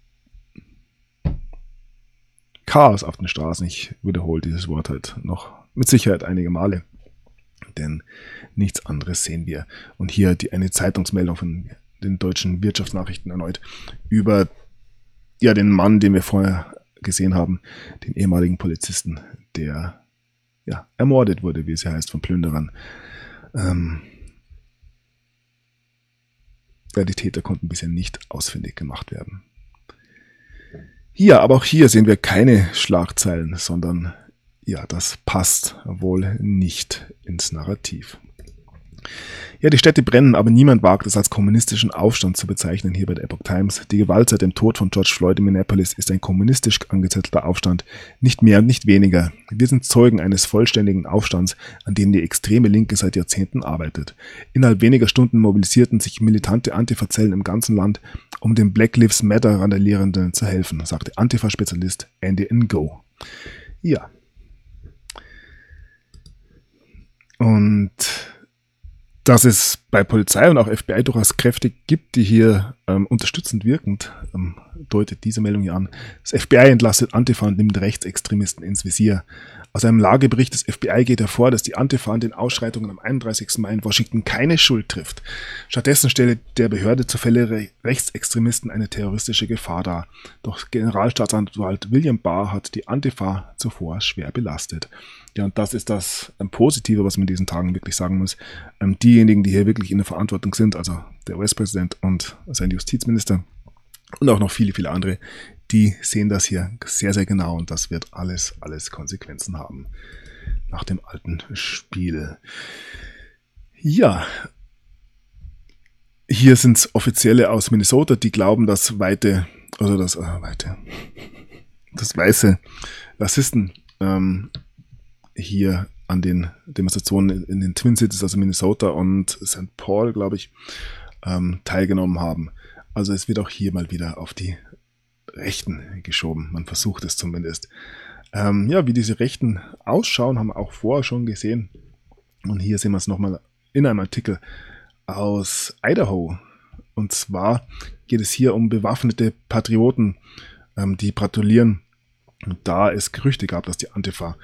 Chaos auf den Straßen. Ich wiederhole dieses Wort halt noch mit Sicherheit einige Male. Denn nichts anderes sehen wir. Und hier eine Zeitungsmeldung von den deutschen Wirtschaftsnachrichten erneut über den Mann, den wir vorher gesehen haben, den ehemaligen Polizisten, der ermordet wurde, wie es ja heißt, von Plünderern. Die Täter konnten bisher nicht ausfindig gemacht werden. Hier, aber auch hier sehen wir keine Schlagzeilen, sondern das passt wohl nicht ins Narrativ. Ja, die Städte brennen, aber niemand wagt es als kommunistischen Aufstand zu bezeichnen, hier bei der Epoch Times. Die Gewalt seit dem Tod von George Floyd in Minneapolis ist ein kommunistisch angezettelter Aufstand, nicht mehr und nicht weniger. Wir sind Zeugen eines vollständigen Aufstands, an dem die extreme Linke seit Jahrzehnten arbeitet. Innerhalb weniger Stunden mobilisierten sich militante Antifa-Zellen im ganzen Land, um den Black Lives Matter-Randalierenden zu helfen, sagte Antifa-Spezialist Andy Ngo. Ja. Und dass es bei Polizei und auch FBI durchaus Kräfte gibt, die hier unterstützend wirkend, deutet diese Meldung hier an. Das FBI entlastet Antifa und nimmt Rechtsextremisten ins Visier. Aus einem Lagebericht des FBI geht hervor, dass die Antifa an den Ausschreitungen am 31. Mai in Washington keine Schuld trifft. Stattdessen stelle der Behörde zur Fälle Rechtsextremisten eine terroristische Gefahr dar. Doch Generalstaatsanwalt William Barr hat die Antifa zuvor schwer belastet. Ja, und das ist das Positive, was man in diesen Tagen wirklich sagen muss. Diejenigen, die hier wirklich in der Verantwortung sind, also der US-Präsident und sein Justizminister und auch noch viele, viele andere, die sehen das hier sehr, sehr genau und das wird alles Konsequenzen haben nach dem alten Spiel. Ja, hier sind es Offizielle aus Minnesota, die glauben, dass weiße Rassisten hier an den Demonstrationen in den Twin Cities, also Minnesota und St. Paul, glaube ich, teilgenommen haben. Also es wird auch hier mal wieder auf die Rechten geschoben. Man versucht es zumindest. Wie diese Rechten ausschauen, haben wir auch vorher schon gesehen. Und hier sehen wir es nochmal in einem Artikel aus Idaho. Und zwar geht es hier um bewaffnete Patrioten, die patrouillieren. Und da es Gerüchte gab, dass die Antifa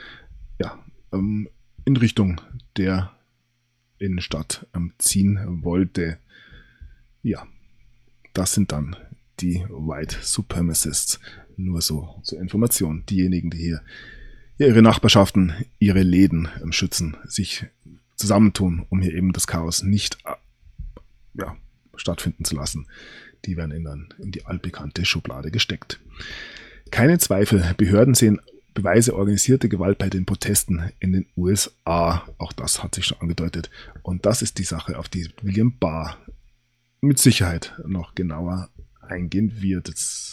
in Richtung der Innenstadt ziehen wollte. Ja, das sind dann die White Supremacists. Nur so zur Information. Diejenigen, die hier ihre Nachbarschaften, ihre Läden schützen, sich zusammentun, um hier eben das Chaos nicht stattfinden zu lassen. Die werden in die altbekannte Schublade gesteckt. Keine Zweifel, Behörden sehen Beweise organisierter Gewalt bei den Protesten in den USA. Auch das hat sich schon angedeutet. Und das ist die Sache, auf die William Barr mit Sicherheit noch genauer eingehen wird.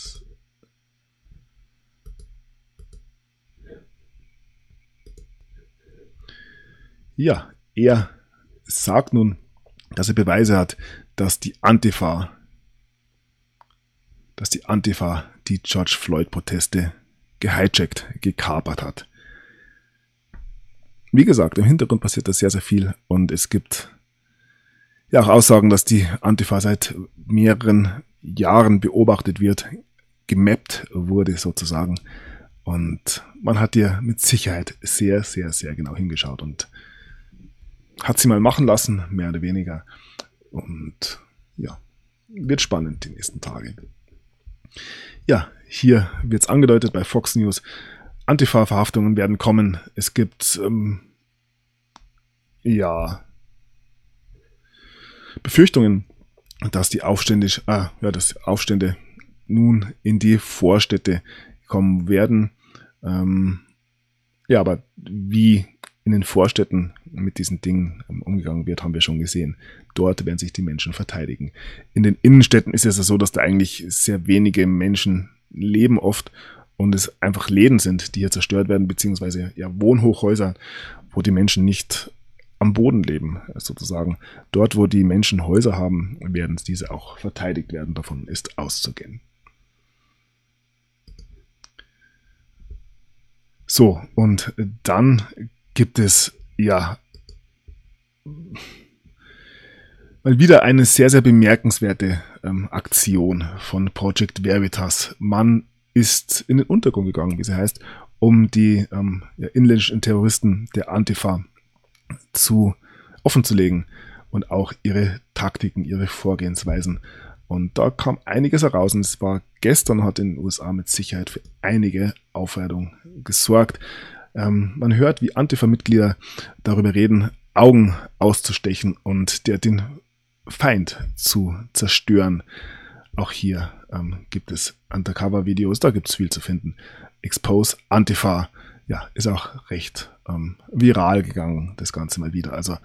Ja, er sagt nun, dass er Beweise hat, dass die Antifa die George Floyd-Proteste gehijackt, gekapert hat. Wie gesagt, im Hintergrund passiert da sehr, sehr viel und es gibt ja auch Aussagen, dass die Antifa seit mehreren Jahren beobachtet wird, gemappt wurde sozusagen und man hat hier mit Sicherheit sehr, sehr, sehr genau hingeschaut und hat sie mal machen lassen, mehr oder weniger und ja, wird spannend die nächsten Tage. Ja, hier wird es angedeutet bei Fox News, Antifa-Verhaftungen werden kommen. Es gibt Befürchtungen, dass die Aufstände nun in die Vorstädte kommen werden. Aber wie in den Vorstädten mit diesen Dingen umgegangen wird, haben wir schon gesehen. Dort werden sich die Menschen verteidigen. In den Innenstädten ist es ja so, dass da eigentlich sehr wenige Menschen leben oft und es einfach Läden sind, die hier zerstört werden, beziehungsweise Wohnhochhäuser, wo die Menschen nicht am Boden leben, sozusagen. Dort, wo die Menschen Häuser haben, werden diese auch verteidigt werden. Davon ist auszugehen. So, und dann gibt es ja mal wieder eine sehr, sehr bemerkenswerte Aktion von Project Veritas. Man ist in den Untergrund gegangen, wie sie heißt, um die inländischen Terroristen der Antifa offenzulegen und auch ihre Taktiken, ihre Vorgehensweisen. Und da kam einiges heraus und es war gestern, hat in den USA mit Sicherheit für einige Aufregung gesorgt. Man hört, wie Antifa-Mitglieder darüber reden, Augen auszustechen und den Feind zu zerstören. Auch hier gibt es Undercover-Videos, da gibt es viel zu finden. Expose Antifa, ja, ist auch recht viral gegangen, das Ganze mal wieder. Also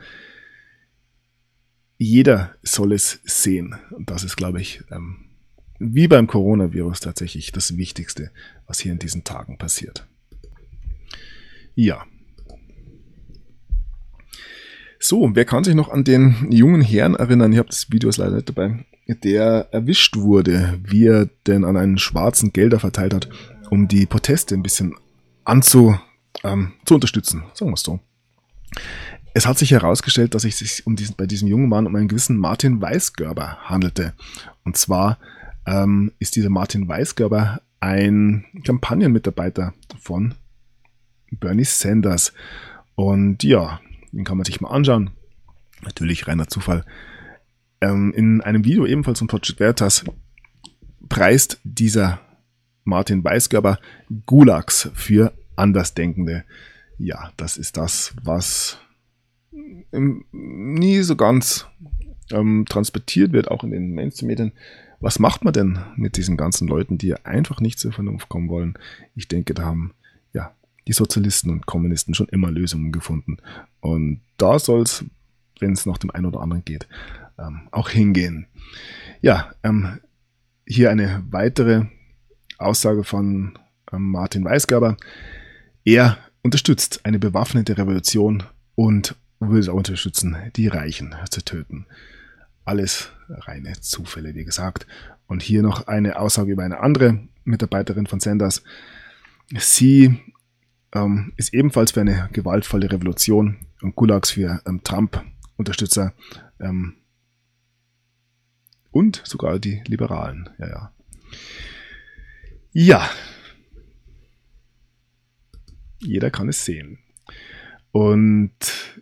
jeder soll es sehen. Und das ist, glaube ich, wie beim Coronavirus tatsächlich das Wichtigste, was hier in diesen Tagen passiert. Ja. So, wer kann sich noch an den jungen Herrn erinnern? Ich habe das Video leider nicht dabei, der erwischt wurde, wie er denn an einen Schwarzen Gelder verteilt hat, um die Proteste ein bisschen zu unterstützen, sagen wir es so. Es hat sich herausgestellt, dass es sich bei diesem jungen Mann um einen gewissen Martin Weisgerber handelte. Und zwar ist dieser Martin Weisgerber ein Kampagnenmitarbeiter von Bernie Sanders. Und ja, den kann man sich mal anschauen. Natürlich reiner Zufall. In einem Video ebenfalls von Project Veritas preist dieser Martin Weisgerber Gulags für Andersdenkende. Ja, das ist das, was nie so ganz transportiert wird, auch in den Mainstream-Medien. Was macht man denn mit diesen ganzen Leuten, die einfach nicht zur Vernunft kommen wollen? Ich denke, da haben ja die Sozialisten und Kommunisten schon immer Lösungen gefunden. Und da soll es, wenn es nach dem einen oder anderen geht, auch hingehen. Ja, hier eine weitere Aussage von Martin Weisgerber. Er unterstützt eine bewaffnete Revolution und will auch unterstützen, die Reichen zu töten. Alles reine Zufälle, wie gesagt. Und hier noch eine Aussage über eine andere Mitarbeiterin von Sanders. Sie ist ebenfalls für eine gewaltvolle Revolution und Gulags für Trump-Unterstützer und sogar die Liberalen. Ja. Jeder kann es sehen. Und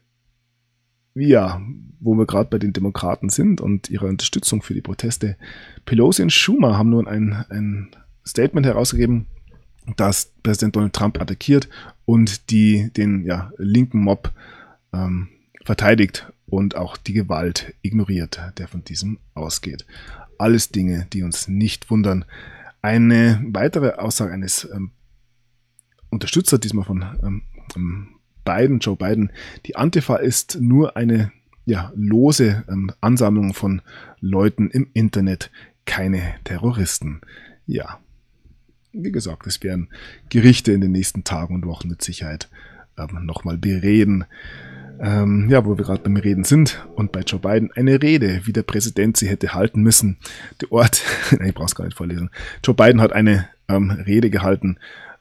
ja, wo wir gerade bei den Demokraten sind und ihrer Unterstützung für die Proteste, Pelosi und Schumer haben nun ein Statement herausgegeben, dass Präsident Donald Trump attackiert und den linken Mob verteidigt und auch die Gewalt ignoriert, der von diesem ausgeht. Alles Dinge, die uns nicht wundern. Eine weitere Aussage eines Unterstützer, diesmal von Joe Biden, die Antifa ist nur eine lose Ansammlung von Leuten im Internet, keine Terroristen. Ja, wie gesagt, es werden Gerichte in den nächsten Tagen und Wochen mit Sicherheit nochmal bereden. Wo wir gerade beim Reden sind und bei Joe Biden eine Rede, wie der Präsident sie hätte halten müssen. Der Ort, ich brauche es gar nicht vorlesen. Joe Biden hat eine Rede gehalten.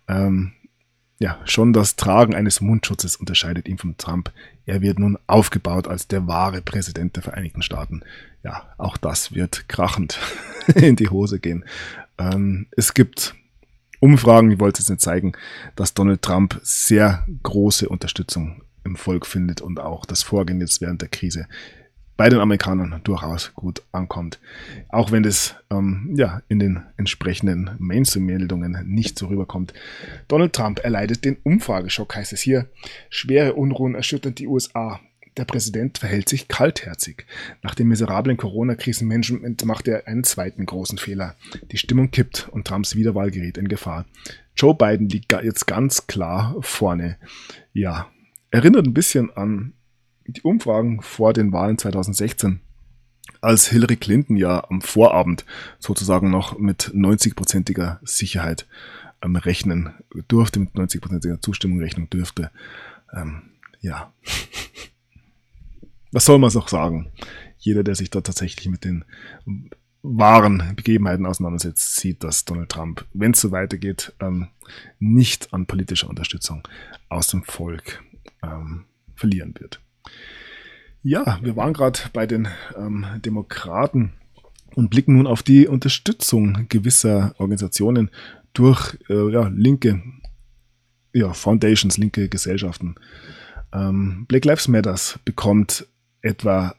Schon das Tragen eines Mundschutzes unterscheidet ihn von Trump. Er wird nun aufgebaut als der wahre Präsident der Vereinigten Staaten. Ja, auch das wird krachend in die Hose gehen. Es gibt Umfragen, ich wollte es nicht zeigen, dass Donald Trump sehr große Unterstützung im Volk findet und auch das Vorgehen jetzt während der Krise bei den Amerikanern durchaus gut ankommt. Auch wenn das in den entsprechenden Mainstream-Meldungen nicht so rüberkommt. Donald Trump erleidet den Umfrageschock, heißt es hier. Schwere Unruhen erschüttern die USA. Der Präsident verhält sich kaltherzig. Nach dem miserablen Corona-Krisenmanagement macht er einen zweiten großen Fehler. Die Stimmung kippt und Trumps Wiederwahl gerät in Gefahr. Joe Biden liegt jetzt ganz klar vorne. Ja, erinnert ein bisschen an die Umfragen vor den Wahlen 2016, als Hillary Clinton ja am Vorabend sozusagen noch mit 90%iger Sicherheit rechnen durfte, mit 90%iger Zustimmung rechnen dürfte. was soll man noch sagen? Jeder, der sich da tatsächlich mit den wahren Begebenheiten auseinandersetzt, sieht, dass Donald Trump, wenn es so weitergeht, nicht an politischer Unterstützung aus dem Volk verlieren wird. Ja, wir waren gerade bei den Demokraten und blicken nun auf die Unterstützung gewisser Organisationen durch linke Foundations, linke Gesellschaften. Black Lives Matter bekommt etwa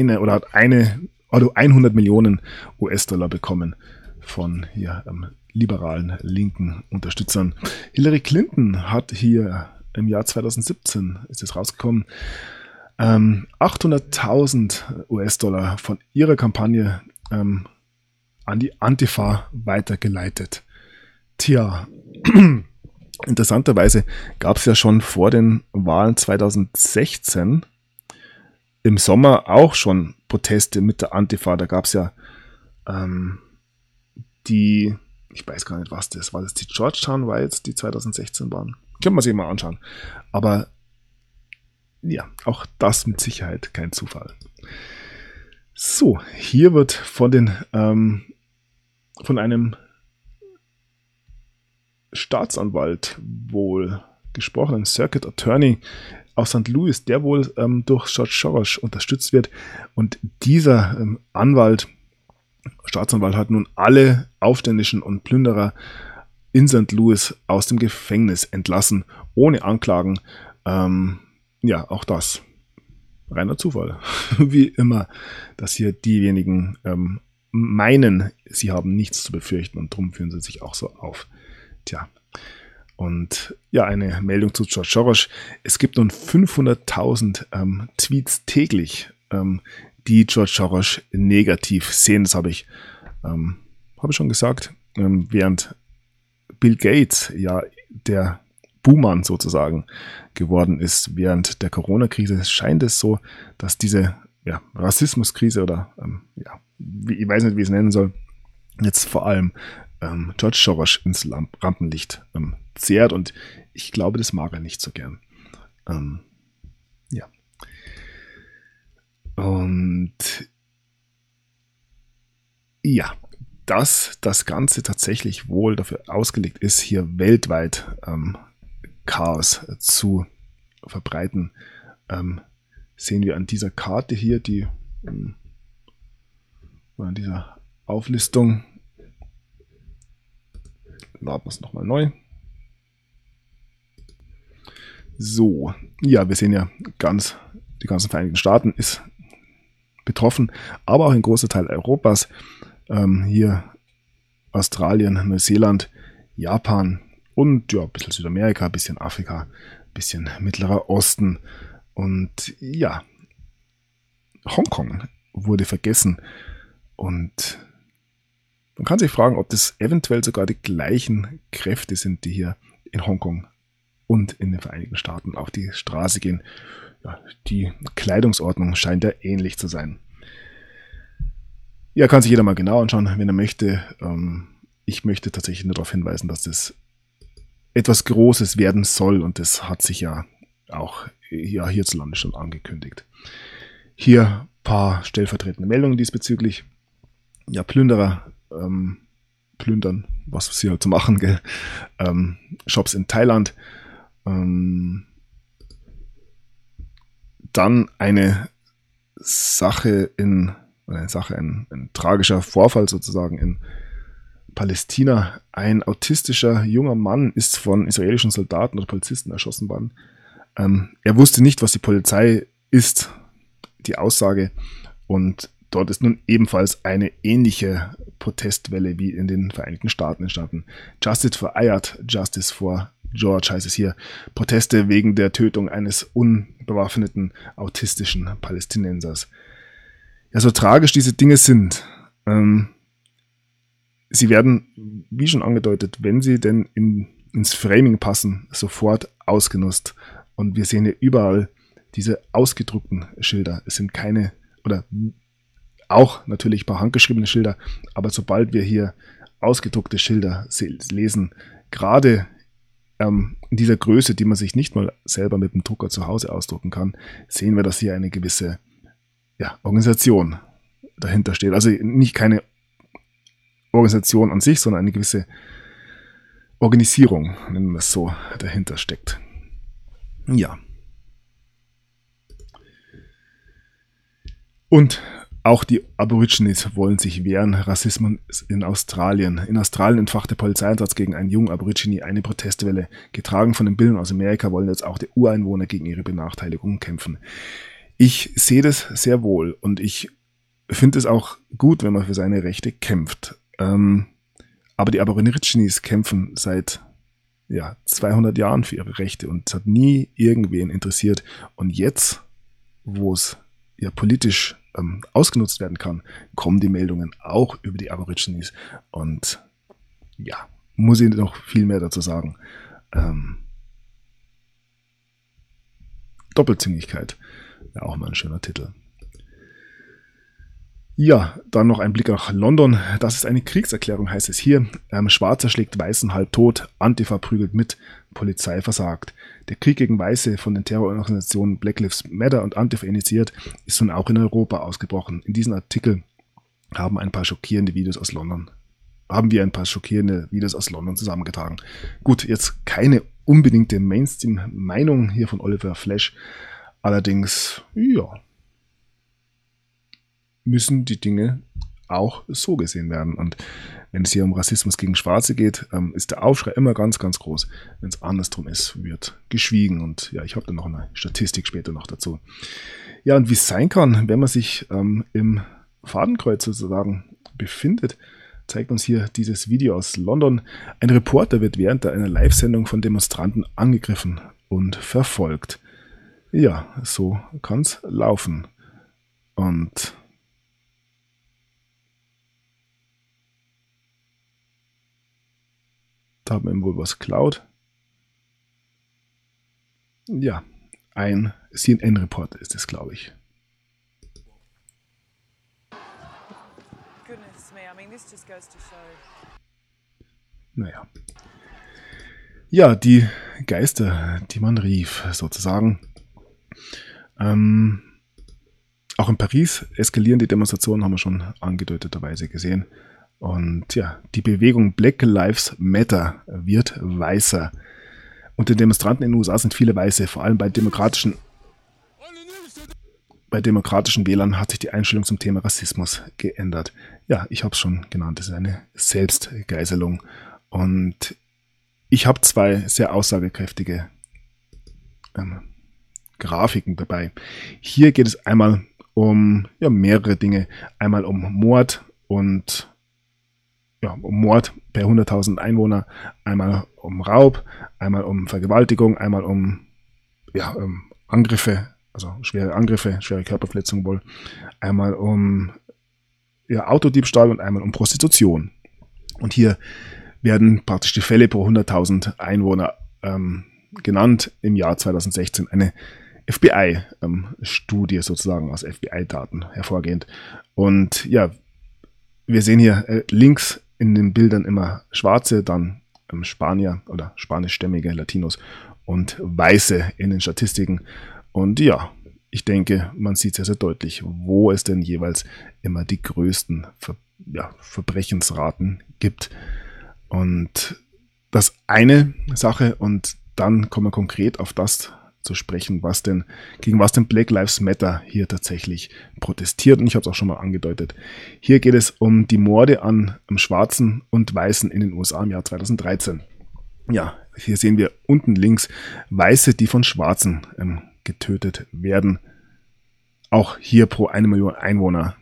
100 Millionen US-Dollar bekommen von liberalen, linken Unterstützern. Hillary Clinton hat hier im Jahr 2017, ist es rausgekommen, 800.000 US-Dollar von ihrer Kampagne an die Antifa weitergeleitet. Tja, interessanterweise gab es ja schon vor den Wahlen 2016 im Sommer auch schon Proteste mit der Antifa. Da gab es ja ich weiß gar nicht, was das war. Das die Georgetown Riots, die 2016 waren. Können wir sich mal anschauen. Aber ja, auch das mit Sicherheit kein Zufall. So, hier wird von einem Staatsanwalt wohl gesprochen, ein Circuit Attorney aus St. Louis, der wohl durch George Soros unterstützt wird. Und dieser Staatsanwalt hat nun alle Aufständischen und Plünderer in St. Louis aus dem Gefängnis entlassen, ohne Anklagen. Auch das. Reiner Zufall. Wie immer, dass hier diejenigen meinen, sie haben nichts zu befürchten und darum führen sie sich auch so auf. Tja. Und ja, eine Meldung zu George Soros. Es gibt nun 500.000 Tweets täglich, die George Soros negativ sehen. Das habe ich schon gesagt. Während Bill Gates ja der Buhmann sozusagen geworden ist während der Corona-Krise, scheint es so, dass diese Rassismuskrise oder ich weiß nicht, wie ich es nennen soll, jetzt vor allem George Soros ins Rampenlicht zehrt, und ich glaube, das mag er nicht so gern. Und ja, dass das Ganze tatsächlich wohl dafür ausgelegt ist, hier weltweit Chaos zu verbreiten, sehen wir an dieser Karte hier, an dieser Auflistung. Laden wir es nochmal neu. So, ja, wir sehen ja die ganzen Vereinigten Staaten ist betroffen, aber auch ein großer Teil Europas, hier Australien, Neuseeland, Japan und ein bisschen Südamerika, ein bisschen Afrika, ein bisschen Mittlerer Osten und ja, Hongkong wurde vergessen, und man kann sich fragen, ob das eventuell sogar die gleichen Kräfte sind, die hier in Hongkong und in den Vereinigten Staaten auf die Straße gehen. Ja, die Kleidungsordnung scheint ja ähnlich zu sein. Ja, kann sich jeder mal genau anschauen, wenn er möchte. Ich möchte tatsächlich nur darauf hinweisen, dass das etwas Großes werden soll, und das hat sich ja auch hierzulande schon angekündigt. Hier ein paar stellvertretende Meldungen diesbezüglich. Ja, Plünderer plündern, was sie halt zu machen, gell? Shops in Thailand. Dann ein tragischer Vorfall sozusagen in Palästina. Ein autistischer junger Mann ist von israelischen Soldaten oder Polizisten erschossen worden. Er wusste nicht, was die Polizei ist, die Aussage. Und dort ist nun ebenfalls eine ähnliche Protestwelle wie in den Vereinigten Staaten entstanden. Justice for Ayad, Justice for George heißt es hier. Proteste wegen der Tötung eines unbewaffneten autistischen Palästinensers. Ja, so tragisch diese Dinge sind, sie werden, wie schon angedeutet, wenn sie denn ins Framing passen, sofort ausgenutzt. Und wir sehen hier überall diese ausgedruckten Schilder. Es sind keine, oder auch natürlich ein paar handgeschriebene Schilder, aber sobald wir hier ausgedruckte Schilder lesen, gerade in dieser Größe, die man sich nicht mal selber mit dem Drucker zu Hause ausdrucken kann, sehen wir, dass hier eine gewisse Organisation dahinter steht. Also nicht keine Organisation an sich, sondern eine gewisse Organisierung, nennen wir es so, dahinter steckt. Ja. Und auch die Aborigines wollen sich wehren. Rassismus in Australien. In Australien entfachte Polizeieinsatz gegen einen jungen Aborigine eine Protestwelle. Getragen von den Bildern aus Amerika wollen jetzt auch die Ureinwohner gegen ihre Benachteiligung kämpfen. Ich sehe das sehr wohl und ich finde es auch gut, wenn man für seine Rechte kämpft. Aber die Aborigines kämpfen seit 200 Jahren für ihre Rechte und es hat nie irgendwen interessiert. Und jetzt, wo es politisch ausgenutzt werden kann, kommen die Meldungen auch über die Aborigines. Und muss ich noch viel mehr dazu sagen. Doppelzüngigkeit, auch mal ein schöner Titel. Ja, dann noch ein Blick nach London. Das ist eine Kriegserklärung, heißt es hier. Schwarzer schlägt Weißen halb tot, Antifa prügelt mit, Polizei versagt. Der Krieg gegen Weiße, von den Terrororganisationen Black Lives Matter und Antifa initiiert, ist nun auch in Europa ausgebrochen. In diesem Artikel haben wir ein paar schockierende Videos aus London zusammengetragen. Gut, jetzt keine unbedingte Mainstream-Meinung hier von Oliver Flash. Allerdings, müssen die Dinge auch so gesehen werden. Und wenn es hier um Rassismus gegen Schwarze geht, ist der Aufschrei immer ganz, ganz groß. Wenn es andersrum ist, wird geschwiegen. Und ich habe da noch eine Statistik später noch dazu. Ja, und wie es sein kann, wenn man sich im Fadenkreuz sozusagen befindet, zeigt uns hier dieses Video aus London. Ein Reporter wird während einer Live-Sendung von Demonstranten angegriffen und verfolgt. Ja, so kann es laufen. Und da haben wir wohl was geklaut. Ja, ein CNN-Reporter ist es, glaube ich. Naja. Ja, die Geister, die man rief, sozusagen. Auch in Paris eskalieren die Demonstrationen, haben wir schon angedeuteterweise gesehen. Und die Bewegung Black Lives Matter wird weißer. Unter den Demonstranten in den USA sind viele Weiße, vor allem bei demokratischen Wählern hat sich die Einstellung zum Thema Rassismus geändert. Ja, ich habe es schon genannt, das ist eine Selbstgeißelung. Und ich habe zwei sehr aussagekräftige Grafiken dabei. Hier geht es einmal um mehrere Dinge. Einmal um Mord und um Mord per 100.000 Einwohner, einmal um Raub, einmal um Vergewaltigung, einmal um Angriffe, also schwere Angriffe, schwere Körperverletzungen wohl, einmal um Autodiebstahl und einmal um Prostitution. Und hier werden praktisch die Fälle pro 100.000 Einwohner genannt im Jahr 2016. Eine FBI-Studie sozusagen aus FBI-Daten hervorgehend. Und wir sehen hier links in den Bildern immer Schwarze, dann Spanier oder spanischstämmige Latinos und Weiße in den Statistiken. Und ich denke, man sieht sehr, sehr deutlich, wo es denn jeweils immer die größten Verbrechensraten gibt. Und das eine Sache, und dann kommen wir konkret auf das zu sprechen, gegen was denn Black Lives Matter hier tatsächlich protestiert. Und ich habe es auch schon mal angedeutet. Hier geht es um die Morde an Schwarzen und Weißen in den USA im Jahr 2013. Ja, hier sehen wir unten links Weiße, die von Schwarzen getötet werden. Auch hier pro 1 Million Einwohner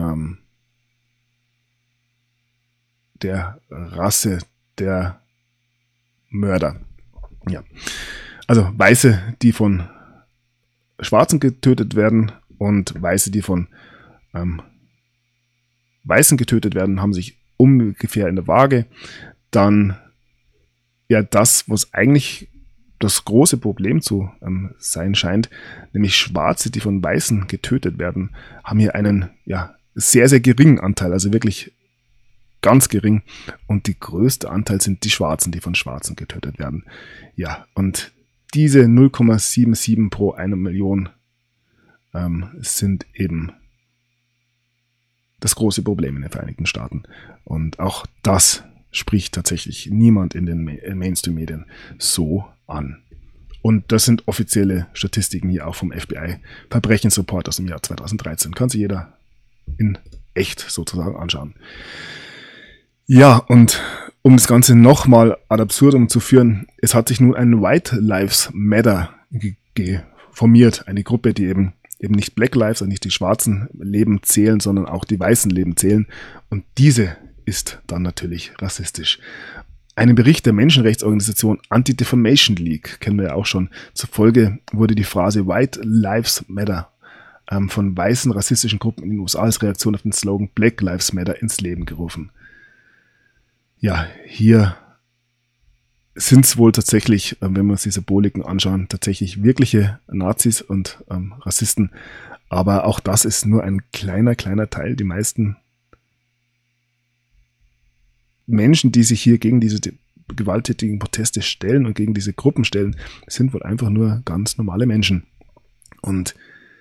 der Rasse der Mörder. Ja. Also Weiße, die von Schwarzen getötet werden und Weiße, die von Weißen getötet werden, haben sich ungefähr in der Waage. Dann das, was eigentlich das große Problem zu sein scheint, nämlich Schwarze, die von Weißen getötet werden, haben hier einen sehr, sehr geringen Anteil, also wirklich ganz gering. Und die größte Anteil sind die Schwarzen, die von Schwarzen getötet werden. Ja, und diese 0,77 pro 1 Million sind eben das große Problem in den Vereinigten Staaten. Und auch das spricht tatsächlich niemand in den Mainstream-Medien so an. Und das sind offizielle Statistiken hier auch vom FBI Verbrechensreport aus dem Jahr 2013. Kann sich jeder in echt sozusagen anschauen. Ja, und um das Ganze nochmal ad absurdum zu führen, es hat sich nun ein White Lives Matter formiert. Eine Gruppe, die eben nicht Black Lives, also nicht die schwarzen Leben zählen, sondern auch die weißen Leben zählen. Und diese ist dann natürlich rassistisch. Einen Bericht der Menschenrechtsorganisation Anti-Defamation League, kennen wir ja auch schon, zufolge wurde die Phrase White Lives Matter von weißen rassistischen Gruppen in den USA als Reaktion auf den Slogan Black Lives Matter ins Leben gerufen. Ja, hier sind es wohl tatsächlich, wenn wir uns die Symboliken anschauen, tatsächlich wirkliche Nazis und Rassisten. Aber auch das ist nur ein kleiner Teil. Die meisten Menschen, die sich hier gegen diese gewalttätigen Proteste stellen und gegen diese Gruppen stellen, sind wohl einfach nur ganz normale Menschen. Und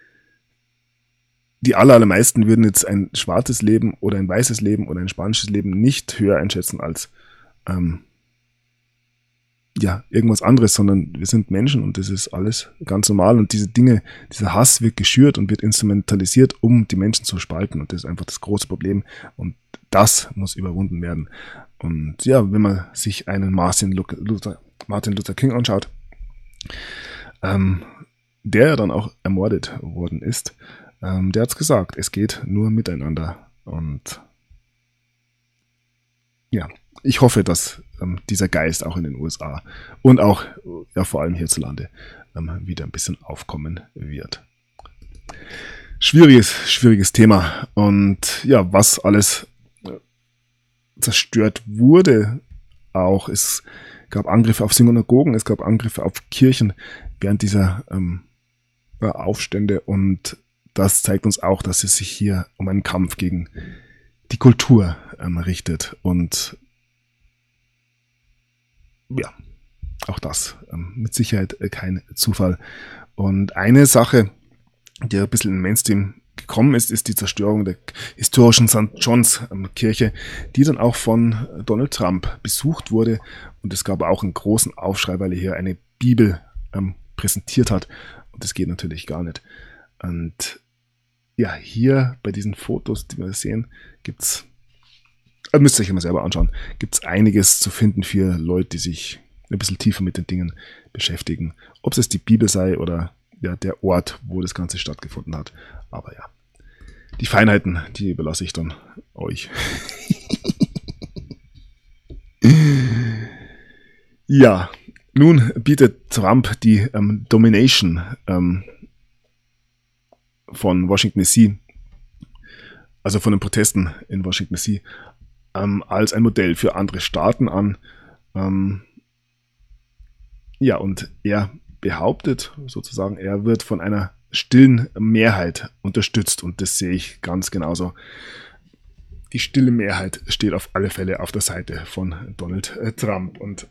die allermeisten würden jetzt ein schwarzes Leben oder ein weißes Leben oder ein spanisches Leben nicht höher einschätzen als irgendwas anderes, sondern wir sind Menschen und das ist alles ganz normal und diese Dinge, dieser Hass wird geschürt und wird instrumentalisiert, um die Menschen zu spalten und das ist einfach das große Problem und das muss überwunden werden. Und ja, wenn man sich einen Martin Luther King anschaut, der dann auch ermordet worden ist, der hat es gesagt, es geht nur miteinander und ja, ich hoffe, dass dieser Geist auch in den USA und auch vor allem hierzulande wieder ein bisschen aufkommen wird. Schwieriges Thema. Und ja, was alles zerstört wurde, auch es gab Angriffe auf Synagogen, es gab Angriffe auf Kirchen während dieser Aufstände und das zeigt uns auch, dass es sich hier um einen Kampf gegen die Kultur richtet und ja, auch das mit Sicherheit kein Zufall. Und eine Sache, die ein bisschen in den Mainstream gekommen ist, ist die Zerstörung der historischen St. John's Kirche, die dann auch von Donald Trump besucht wurde. Und es gab auch einen großen Aufschrei, weil er hier eine Bibel präsentiert hat. Und das geht natürlich gar nicht. Und ja, hier bei diesen Fotos, die wir sehen, gibt's, müsst ihr euch immer selber anschauen, gibt's einiges zu finden für Leute, die sich ein bisschen tiefer mit den Dingen beschäftigen. Ob es die Bibel sei oder ja, der Ort, wo das Ganze stattgefunden hat. Aber ja, die Feinheiten, die überlasse ich dann euch. Ja, nun bietet Trump die Domination von Washington DC, also von den Protesten in Washington DC, als ein Modell für andere Staaten an. Ja, und er behauptet sozusagen, er wird von einer stillen Mehrheit unterstützt und das sehe ich ganz genauso. Die stille Mehrheit steht auf alle Fälle auf der Seite von Donald Trump und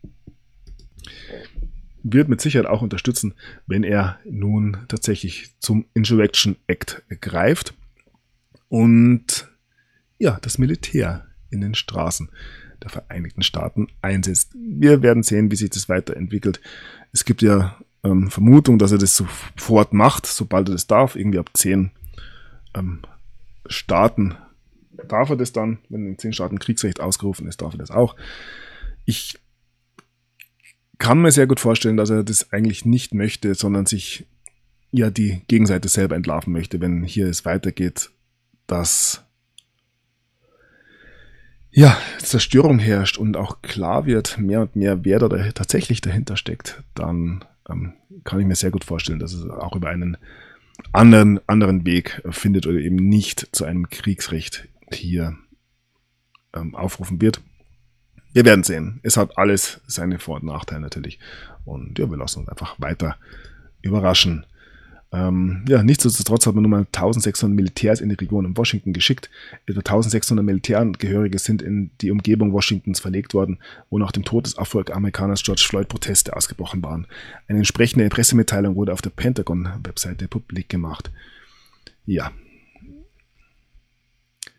wird mit Sicherheit auch unterstützen, wenn er nun tatsächlich zum Insurrection Act greift und ja, das Militär in den Straßen der Vereinigten Staaten einsetzt. Wir werden sehen, wie sich das weiterentwickelt. Es gibt ja Vermutung, dass er das sofort macht, sobald er das darf. Irgendwie ab 10 Staaten darf er das dann. Wenn in 10 Staaten Kriegsrecht ausgerufen ist, darf er das auch. Ich kann mir sehr gut vorstellen, dass er das eigentlich nicht möchte, sondern sich ja die Gegenseite selber entlarven möchte, wenn hier es weitergeht, dass ja, Zerstörung herrscht und auch klar wird, mehr und mehr, wer da tatsächlich dahinter steckt, dann kann ich mir sehr gut vorstellen, dass es auch über einen anderen Weg findet oder eben nicht zu einem Kriegsrecht hier aufrufen wird. Wir werden sehen. Es hat alles seine Vor- und Nachteile natürlich. Und ja, wir lassen uns einfach weiter überraschen. Ja, nichtsdestotrotz hat man nun mal 1600 Militärs in die Region um Washington geschickt. Etwa 1600 Militärangehörige sind in die Umgebung Washingtons verlegt worden, wo nach dem Tod des Afroamerikaners George Floyd Proteste ausgebrochen waren. Eine entsprechende Pressemitteilung wurde auf der Pentagon-Webseite publik gemacht. Ja.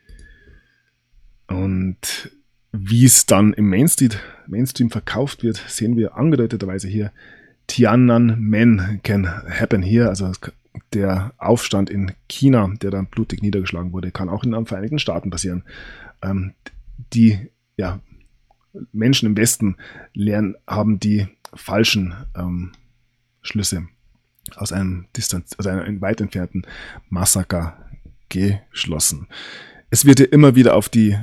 Und wie es dann im Mainstream verkauft wird, sehen wir angedeuteterweise hier: Tiananmen can happen here, also der Aufstand in China, der dann blutig niedergeschlagen wurde, kann auch in den Vereinigten Staaten passieren. Die Menschen im Westen haben die falschen Schlüsse aus einem weit entfernten Massaker geschlossen. Es wird ja immer wieder auf die,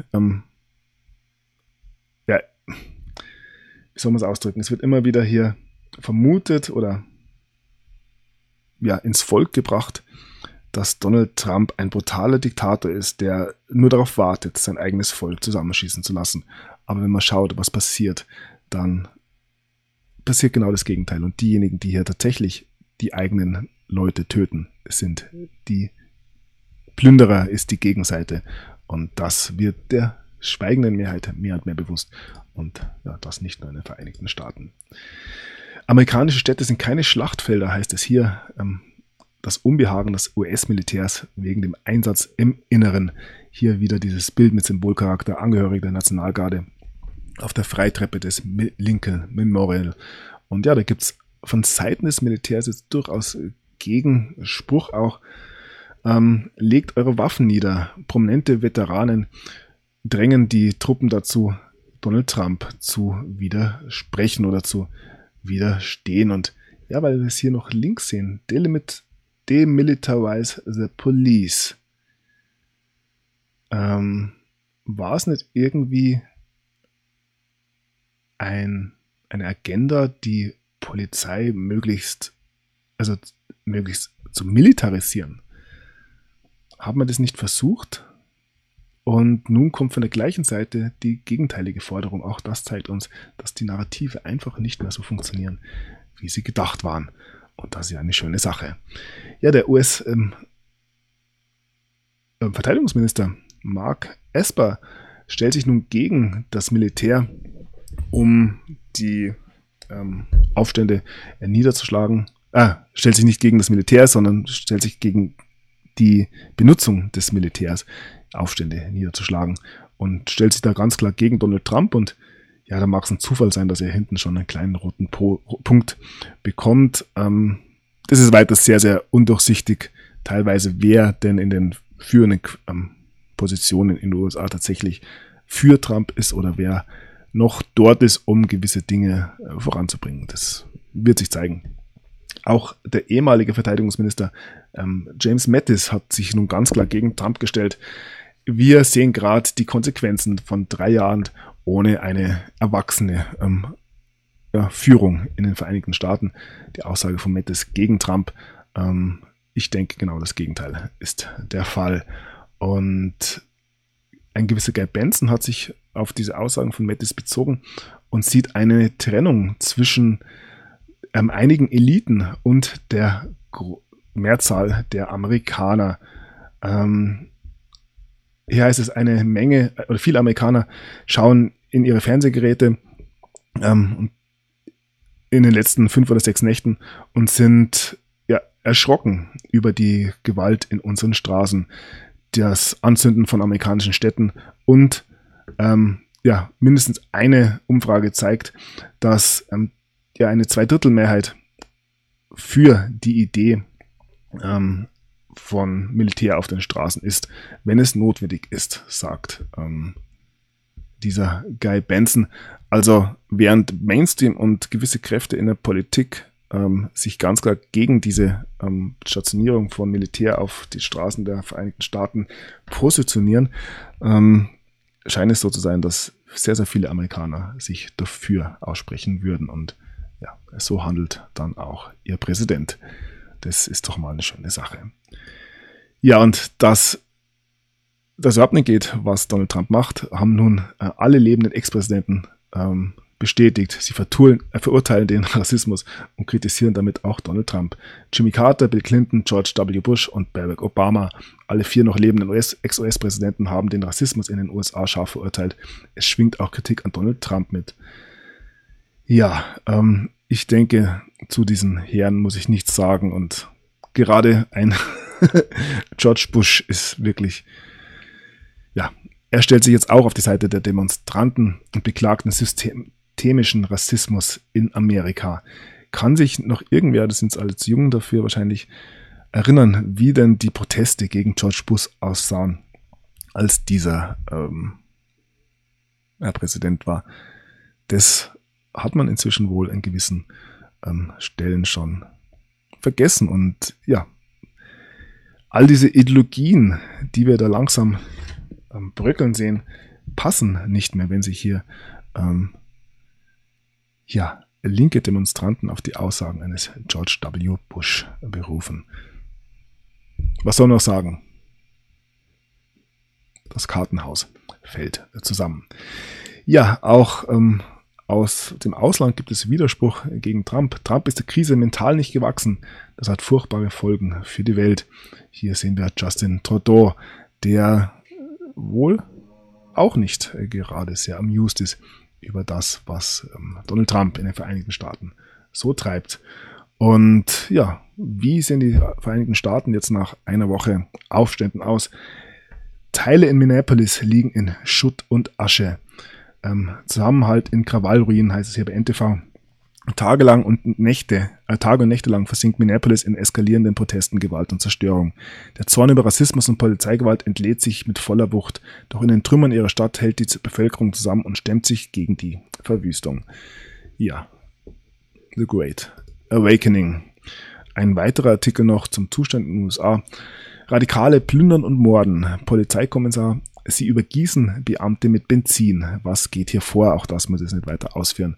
wie soll man es ausdrücken, es wird immer wieder hier vermutet oder ins Volk gebracht, dass Donald Trump ein brutaler Diktator ist, der nur darauf wartet, sein eigenes Volk zusammenschießen zu lassen. Aber wenn man schaut, was passiert, dann passiert genau das Gegenteil. Und diejenigen, die hier tatsächlich die eigenen Leute töten, sind die Plünderer, ist die Gegenseite. Und das wird der schweigenden Mehrheit mehr und mehr bewusst. Und das nicht nur in den Vereinigten Staaten. Amerikanische Städte sind keine Schlachtfelder, heißt es hier. Das Unbehagen des US-Militärs wegen dem Einsatz im Inneren. Hier wieder dieses Bild mit Symbolcharakter, Angehörige der Nationalgarde auf der Freitreppe des Lincoln Memorial. Und da gibt es von Seiten des Militärs jetzt durchaus Gegenspruch auch. Legt eure Waffen nieder. Prominente Veteranen drängen die Truppen dazu, Donald Trump zu widersprechen oder zu widerstehen. Und weil wir es hier noch links sehen, demilitarize the police. War es nicht irgendwie eine Agenda, die Polizei möglichst zu militarisieren? Haben wir das nicht versucht? Und nun kommt von der gleichen Seite die gegenteilige Forderung. Auch das zeigt uns, dass die Narrative einfach nicht mehr so funktionieren, wie sie gedacht waren. Und das ist ja eine schöne Sache. Der US-Verteidigungsminister Mark Esper stellt sich nun gegen das Militär, um die Aufstände niederzuschlagen. Stellt sich nicht gegen das Militär, sondern stellt sich gegen die Benutzung des Militärs, Aufstände niederzuschlagen, und stellt sich da ganz klar gegen Donald Trump. Und da mag es ein Zufall sein, dass er hinten schon einen kleinen roten Punkt bekommt. Das ist weiter sehr, sehr undurchsichtig, teilweise, wer denn in den führenden Positionen in den USA tatsächlich für Trump ist oder wer noch dort ist, um gewisse Dinge voranzubringen. Das wird sich zeigen. Auch der ehemalige Verteidigungsminister James Mattis hat sich nun ganz klar gegen Trump gestellt. Wir sehen gerade die Konsequenzen von 3 Jahren ohne eine erwachsene Führung in den Vereinigten Staaten. Die Aussage von Mattis gegen Trump. Ich denke, genau das Gegenteil ist der Fall. Und ein gewisser Guy Benson hat sich auf diese Aussagen von Mattis bezogen und sieht eine Trennung zwischen einigen Eliten und der Mehrzahl der Amerikaner. Hier heißt es, eine Menge oder viele Amerikaner schauen in ihre Fernsehgeräte in den letzten 5 oder 6 Nächten und sind erschrocken über die Gewalt in unseren Straßen, das Anzünden von amerikanischen Städten und mindestens eine Umfrage zeigt, dass eine 2/3 für die Idee von Militär auf den Straßen ist, wenn es notwendig ist, sagt dieser Guy Benson. Also während Mainstream und gewisse Kräfte in der Politik sich ganz klar gegen diese Stationierung von Militär auf die Straßen der Vereinigten Staaten positionieren, scheint es so zu sein, dass sehr, sehr viele Amerikaner sich dafür aussprechen würden. Und so handelt dann auch ihr Präsident. Das ist doch mal eine schöne Sache. Und dass das überhaupt nicht geht, was Donald Trump macht, haben nun alle lebenden Ex-Präsidenten bestätigt. Sie verurteilen den Rassismus und kritisieren damit auch Donald Trump. Jimmy Carter, Bill Clinton, George W. Bush und Barack Obama, alle 4 noch lebenden Ex-US-Präsidenten, haben den Rassismus in den USA scharf verurteilt. Es schwingt auch Kritik an Donald Trump mit. Ich denke, zu diesen Herren muss ich nichts sagen, und gerade ein George Bush ist wirklich Er stellt sich jetzt auch auf die Seite der Demonstranten und beklagt den systemischen Rassismus in Amerika. Kann sich noch irgendwer, das sind alle zu jung dafür wahrscheinlich, erinnern, wie denn die Proteste gegen George Bush aussahen, als dieser Präsident war? Das hat man inzwischen wohl in gewissen Stellen schon vergessen. Und ja, all diese Ideologien, die wir da langsam bröckeln sehen, passen nicht mehr, wenn sich hier linke Demonstranten auf die Aussagen eines George W. Bush berufen. Was soll man noch sagen? Das Kartenhaus fällt zusammen. Ja, auch aus dem Ausland gibt es Widerspruch gegen Trump. Trump ist der Krise mental nicht gewachsen. Das hat furchtbare Folgen für die Welt. Hier sehen wir Justin Trudeau, der wohl auch nicht gerade sehr amused ist über das, was Donald Trump in den Vereinigten Staaten so treibt. Und ja, wie sehen die Vereinigten Staaten jetzt nach einer Woche Aufständen aus? Teile in Minneapolis liegen in Schutt und Asche. Zusammenhalt in Krawallruinen, heißt es hier bei NTV. Tage und Nächte lang versinkt Minneapolis in eskalierenden Protesten, Gewalt und Zerstörung. Der Zorn über Rassismus und Polizeigewalt entlädt sich mit voller Wucht. Doch in den Trümmern ihrer Stadt hält die Bevölkerung zusammen und stemmt sich gegen die Verwüstung. Ja, The Great Awakening. Ein weiterer Artikel noch zum Zustand in den USA. Radikale plündern und morden. Polizeikommissar, sie übergießen Beamte mit Benzin. Was geht hier vor? Auch das muss ich jetzt nicht weiter ausführen.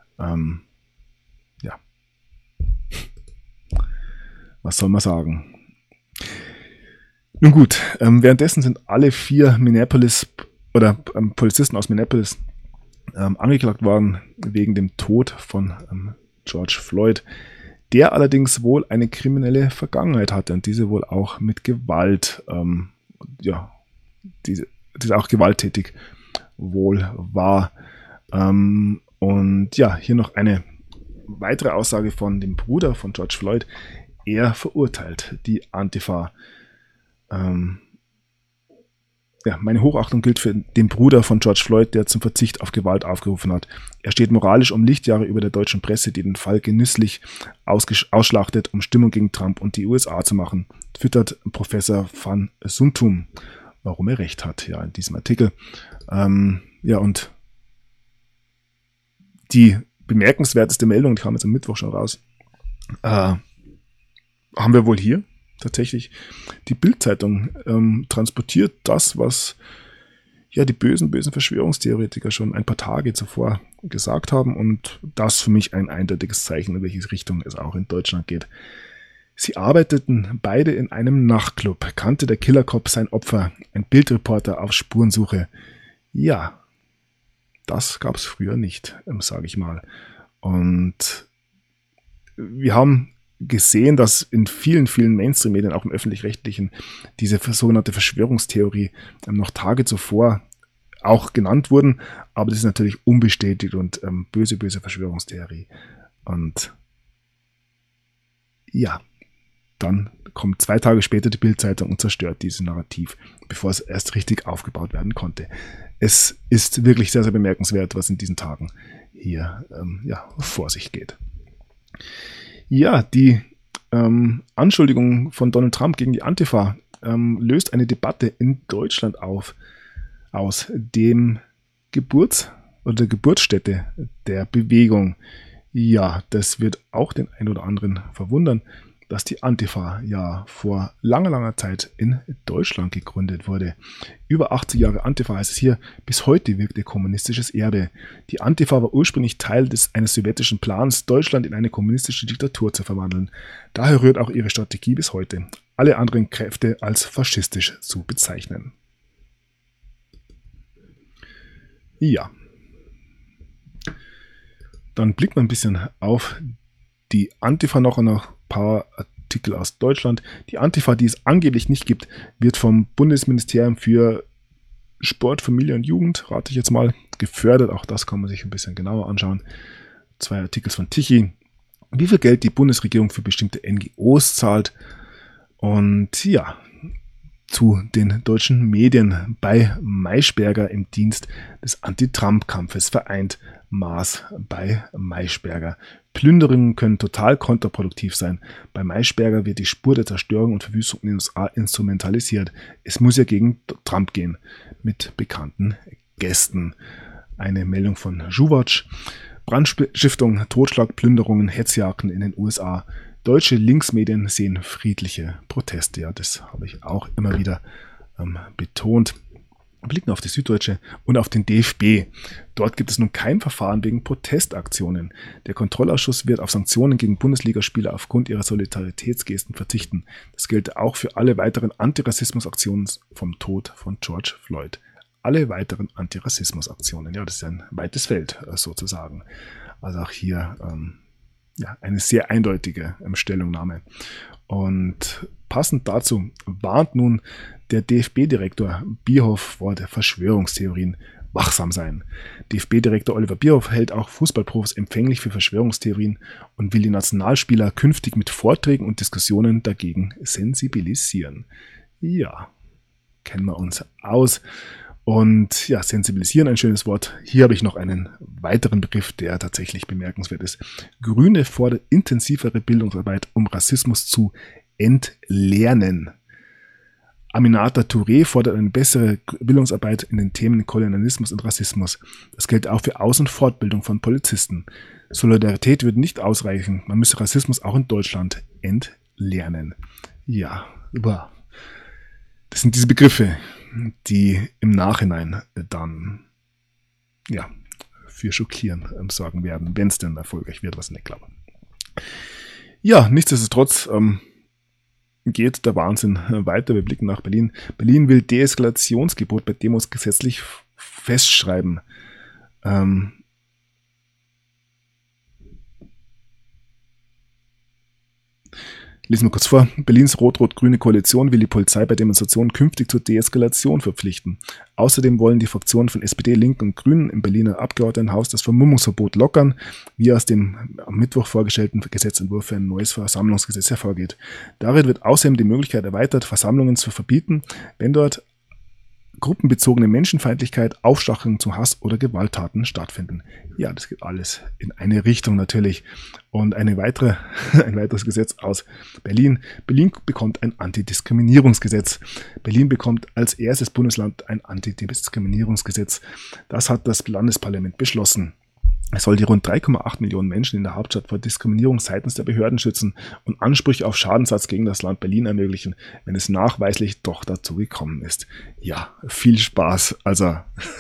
Was soll man sagen? Nun gut, währenddessen sind alle 4 Polizisten aus Minneapolis angeklagt worden wegen dem Tod von George Floyd, der allerdings wohl eine kriminelle Vergangenheit hatte und diese wohl auch mit Gewalt, diese auch gewalttätig wohl war. Und ja, hier noch eine weitere Aussage von dem Bruder von George Floyd. Er verurteilt die Antifa. Meine Hochachtung gilt für den Bruder von George Floyd, der zum Verzicht auf Gewalt aufgerufen hat. Er steht moralisch um Lichtjahre über der deutschen Presse, die den Fall genüsslich ausschlachtet, um Stimmung gegen Trump und die USA zu machen, twittert Professor van Suntum, warum er recht hat, ja, in diesem Artikel. Und die bemerkenswerteste Meldung, die kam jetzt am Mittwoch schon raus, haben wir wohl hier tatsächlich. Die Bild-Zeitung transportiert das, was ja die bösen Verschwörungstheoretiker schon ein paar Tage zuvor gesagt haben, und das für mich ein eindeutiges Zeichen, in welche Richtung es auch in Deutschland geht. Sie arbeiteten beide in einem Nachtclub. Kannte der Killercop sein Opfer? Ein Bildreporter auf Spurensuche. Ja, das gab es früher nicht, sage ich mal. Und wir haben gesehen, dass in vielen Mainstream-Medien, auch im Öffentlich-Rechtlichen, diese sogenannte Verschwörungstheorie noch Tage zuvor auch genannt wurden, aber das ist natürlich unbestätigt und böse Verschwörungstheorie. Und ja, dann kommt 2 Tage später die Bild-Zeitung und zerstört dieses Narrativ, bevor es erst richtig aufgebaut werden konnte. Es ist wirklich sehr, sehr bemerkenswert, was in diesen Tagen hier vor sich geht. Ja, die Anschuldigung von Donald Trump gegen die Antifa löst eine Debatte in Deutschland aus dem der Geburtsstätte der Bewegung. Ja, das wird auch den einen oder anderen verwundern, dass die Antifa ja vor langer Zeit in Deutschland gegründet wurde. Über 80 Jahre Antifa, heißt es hier, bis heute wirkt ihr kommunistisches Erbe. Die Antifa war ursprünglich Teil eines sowjetischen Plans, Deutschland in eine kommunistische Diktatur zu verwandeln. Daher rührt auch ihre Strategie bis heute, alle anderen Kräfte als faschistisch zu bezeichnen. Ja. Dann blickt man ein bisschen auf die Antifa noch ein paar Artikel aus Deutschland. Die Antifa, die es angeblich nicht gibt, wird vom Bundesministerium für Sport, Familie und Jugend, rate ich jetzt mal, gefördert. Auch das kann man sich ein bisschen genauer anschauen. 2 Artikel von Tichy. Wie viel Geld die Bundesregierung für bestimmte NGOs zahlt. Und ja, zu den deutschen Medien bei Maischberger im Dienst des Anti-Trump-Kampfes vereint. Maas bei Maischberger. Plünderungen können total kontraproduktiv sein. Bei Maischberger wird die Spur der Zerstörung und Verwüstung in den USA instrumentalisiert. Es muss ja gegen Trump gehen. Mit bekannten Gästen. Eine Meldung von Juwatsch. Brandstiftung, Totschlag, Plünderungen, Hetzjagden in den USA. Deutsche Linksmedien sehen friedliche Proteste. Ja, das habe ich auch immer wieder betont. Wir blicken auf die Süddeutsche und auf den DFB. Dort gibt es nun kein Verfahren wegen Protestaktionen. Der Kontrollausschuss wird auf Sanktionen gegen Bundesligaspieler aufgrund ihrer Solidaritätsgesten verzichten. Das gilt auch für alle weiteren Antirassismusaktionen vom Tod von George Floyd. Alle weiteren Antirassismusaktionen. Ja, das ist ein weites Feld sozusagen. Also auch hier eine sehr eindeutige Stellungnahme. Und passend dazu warnt nun der DFB-Direktor Bierhoff vor der Verschwörungstheorien. Wachsam sein. DFB-Direktor Oliver Bierhoff hält auch Fußballprofis empfänglich für Verschwörungstheorien und will die Nationalspieler künftig mit Vorträgen und Diskussionen dagegen sensibilisieren. Ja, kennen wir uns aus. Und ja, sensibilisieren, ein schönes Wort. Hier habe ich noch einen weiteren Begriff, der tatsächlich bemerkenswert ist. Grüne fordert intensivere Bildungsarbeit, um Rassismus zu entlernen. Aminata Touré fordert eine bessere Bildungsarbeit in den Themen Kolonialismus und Rassismus. Das gilt auch für Aus- und Fortbildung von Polizisten. Solidarität würde nicht ausreichen. Man müsse Rassismus auch in Deutschland entlernen. Ja, das sind diese Begriffe, die im Nachhinein dann für Schockieren sorgen werden, wenn es denn erfolgreich wird, was ich nicht glaube. Ja, nichtsdestotrotz geht der Wahnsinn weiter. Wir blicken nach Berlin. Berlin will Deeskalationsgebot bei Demos gesetzlich festschreiben. Lesen wir kurz vor. Berlins rot-rot-grüne Koalition will die Polizei bei Demonstrationen künftig zur Deeskalation verpflichten. Außerdem wollen die Fraktionen von SPD, Linken und Grünen im Berliner Abgeordnetenhaus das Vermummungsverbot lockern, wie aus dem am Mittwoch vorgestellten Gesetzentwurf für ein neues Versammlungsgesetz hervorgeht. Darin wird außerdem die Möglichkeit erweitert, Versammlungen zu verbieten, wenn dort gruppenbezogene Menschenfeindlichkeit, Aufstachelung zu Hass oder Gewalttaten stattfinden. Ja, das geht alles in eine Richtung natürlich. Und ein weiteres Gesetz aus Berlin. Berlin bekommt ein Antidiskriminierungsgesetz. Berlin bekommt als erstes Bundesland ein Antidiskriminierungsgesetz. Das hat das Landesparlament beschlossen. Es soll die rund 3,8 Millionen Menschen in der Hauptstadt vor Diskriminierung seitens der Behörden schützen und Ansprüche auf Schadensersatz gegen das Land Berlin ermöglichen, wenn es nachweislich doch dazu gekommen ist. Ja, viel Spaß. Also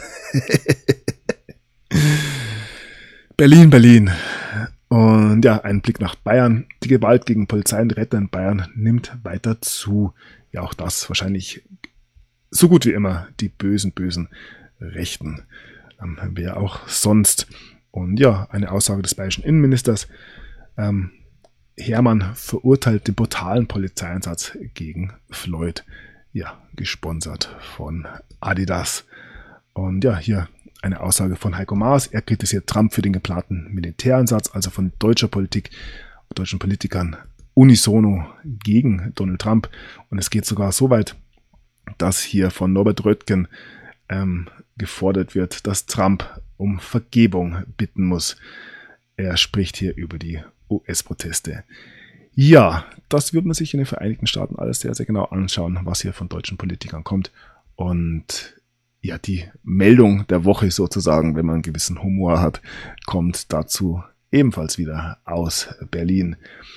Berlin. Und ja, ein Blick nach Bayern. Die Gewalt gegen Polizei und Retter in Bayern nimmt weiter zu. Ja, auch das wahrscheinlich so gut wie immer die bösen Rechten. Wer auch sonst. Und ja, eine Aussage des bayerischen Innenministers. Hermann verurteilt den brutalen Polizeieinsatz gegen Floyd. Ja, gesponsert von Adidas. Und ja, hier eine Aussage von Heiko Maas. Er kritisiert Trump für den geplanten Militäreinsatz, also von deutschen Politikern unisono gegen Donald Trump. Und es geht sogar so weit, dass hier von Norbert Röttgen gefordert wird, dass Trump um Vergebung bitten muss. Er spricht hier über die US-Proteste. Ja, das wird man sich in den Vereinigten Staaten alles sehr, sehr genau anschauen, was hier von deutschen Politikern kommt. Und ja, die Meldung der Woche sozusagen, wenn man einen gewissen Humor hat, kommt dazu ebenfalls wieder aus Berlin.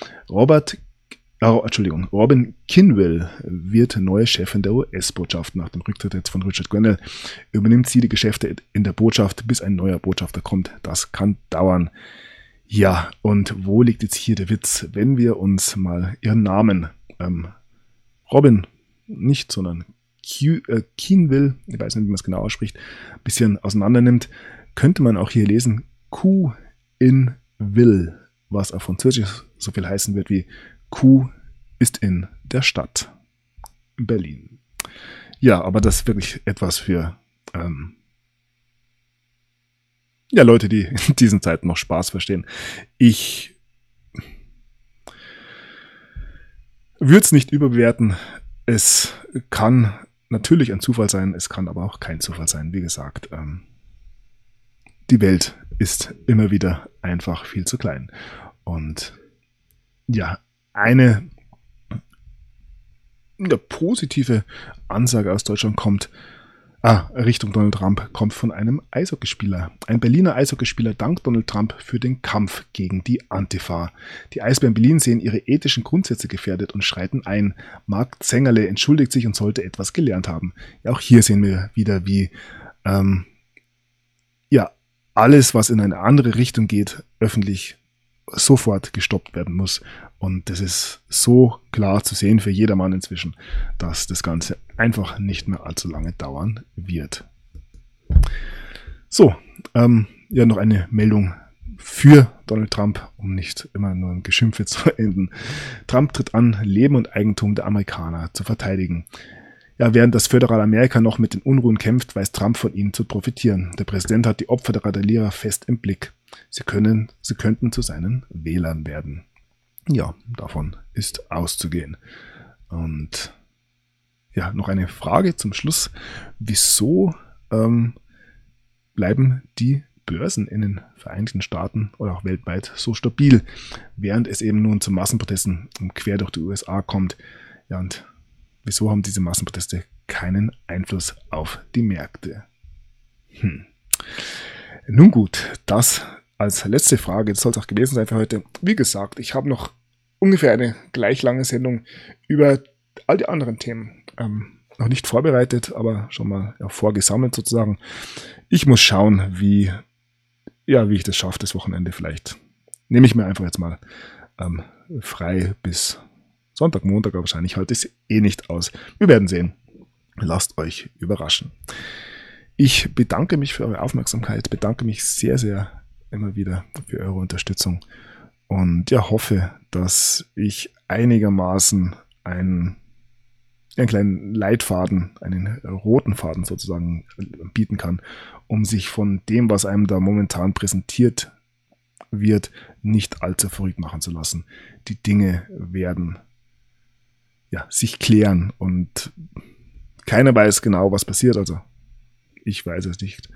Robin Kinville wird neue Chefin der US-Botschaft. Nach dem Rücktritt jetzt von Richard Grenell übernimmt sie die Geschäfte in der Botschaft, bis ein neuer Botschafter kommt. Das kann dauern. Ja, und wo liegt jetzt hier der Witz, wenn wir uns mal ihren Namen, Robin nicht, sondern Kinville, ich weiß nicht, wie man es genau ausspricht, ein bisschen auseinander nimmt, könnte man auch hier lesen, Q in Will, was auf Französisch so viel heißen wird wie Q ist in der Stadt Berlin. Ja, aber das ist wirklich etwas für Leute, die in diesen Zeiten noch Spaß verstehen. Ich würde es nicht überbewerten. es kann natürlich ein Zufall sein, es kann aber auch kein Zufall sein. Wie gesagt, die Welt ist immer wieder einfach viel zu klein. Und ja, eine positive Ansage aus Deutschland kommt, Richtung Donald Trump, kommt von einem Eishockeyspieler. Ein Berliner Eishockeyspieler dankt Donald Trump für den Kampf gegen die Antifa. Die Eisbären Berlin sehen ihre ethischen Grundsätze gefährdet und schreiten ein. Marc Zengerle entschuldigt sich und sollte etwas gelernt haben. Ja, auch hier sehen wir wieder, wie alles, was in eine andere Richtung geht, öffentlich sofort gestoppt werden muss. Und das ist so klar zu sehen für jedermann inzwischen, dass das Ganze einfach nicht mehr allzu lange dauern wird. So, noch eine Meldung für Donald Trump, um nicht immer nur im Geschimpfe zu enden. Trump tritt an, Leben und Eigentum der Amerikaner zu verteidigen. Ja, während das föderale Amerika noch mit den Unruhen kämpft, weiß Trump von ihnen zu profitieren. Der Präsident hat die Opfer der Randalierer fest im Blick. Sie könnten zu seinen Wählern werden. Ja, davon ist auszugehen. Und ja, noch eine Frage zum Schluss. Wieso bleiben die Börsen in den Vereinigten Staaten oder auch weltweit so stabil, während es eben nun zu Massenprotesten quer durch die USA kommt? Ja, und wieso haben diese Massenproteste keinen Einfluss auf die Märkte? Nun gut, das als letzte Frage, das soll es auch gewesen sein für heute. Wie gesagt, ich habe noch ungefähr eine gleich lange Sendung über all die anderen Themen noch nicht vorbereitet, aber schon mal vorgesammelt sozusagen. Ich muss schauen, wie ich das schaffe, das Wochenende. Vielleicht nehme ich mir einfach jetzt mal frei bis Sonntag, Montag, aber wahrscheinlich halte ich es nicht aus. Wir werden sehen. Lasst euch überraschen. Ich bedanke mich für eure Aufmerksamkeit, bedanke mich sehr, sehr immer wieder für eure Unterstützung und hoffe, dass ich einigermaßen einen kleinen Leitfaden, einen roten Faden sozusagen bieten kann, um sich von dem, was einem da momentan präsentiert wird, nicht allzu verrückt machen zu lassen. Die Dinge werden sich klären und keiner weiß genau, was passiert, also ich weiß es nicht.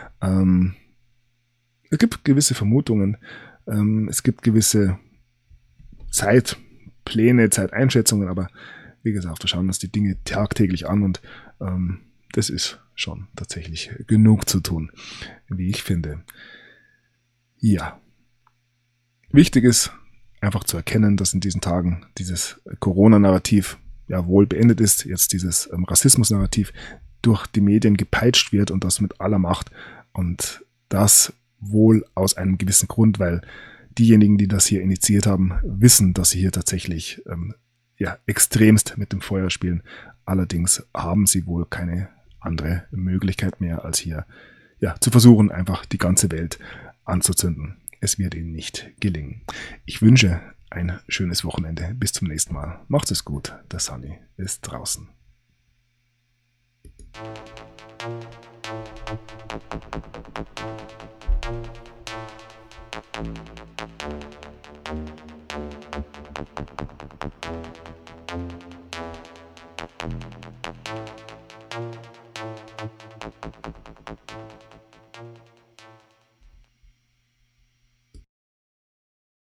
Es gibt gewisse Vermutungen, es gibt gewisse Zeitpläne, Zeiteinschätzungen, aber wie gesagt, wir schauen uns die Dinge tagtäglich an und das ist schon tatsächlich genug zu tun, wie ich finde. Ja. Wichtig ist einfach zu erkennen, dass in diesen Tagen dieses Corona-Narrativ wohl beendet ist, jetzt dieses Rassismus-Narrativ durch die Medien gepeitscht wird und das mit aller Macht und das wohl aus einem gewissen Grund, weil diejenigen, die das hier initiiert haben, wissen, dass sie hier tatsächlich extremst mit dem Feuer spielen. Allerdings haben sie wohl keine andere Möglichkeit mehr, als hier zu versuchen, einfach die ganze Welt anzuzünden. Es wird ihnen nicht gelingen. Ich wünsche ein schönes Wochenende. Bis zum nächsten Mal. Macht es gut. Der Sunny ist draußen.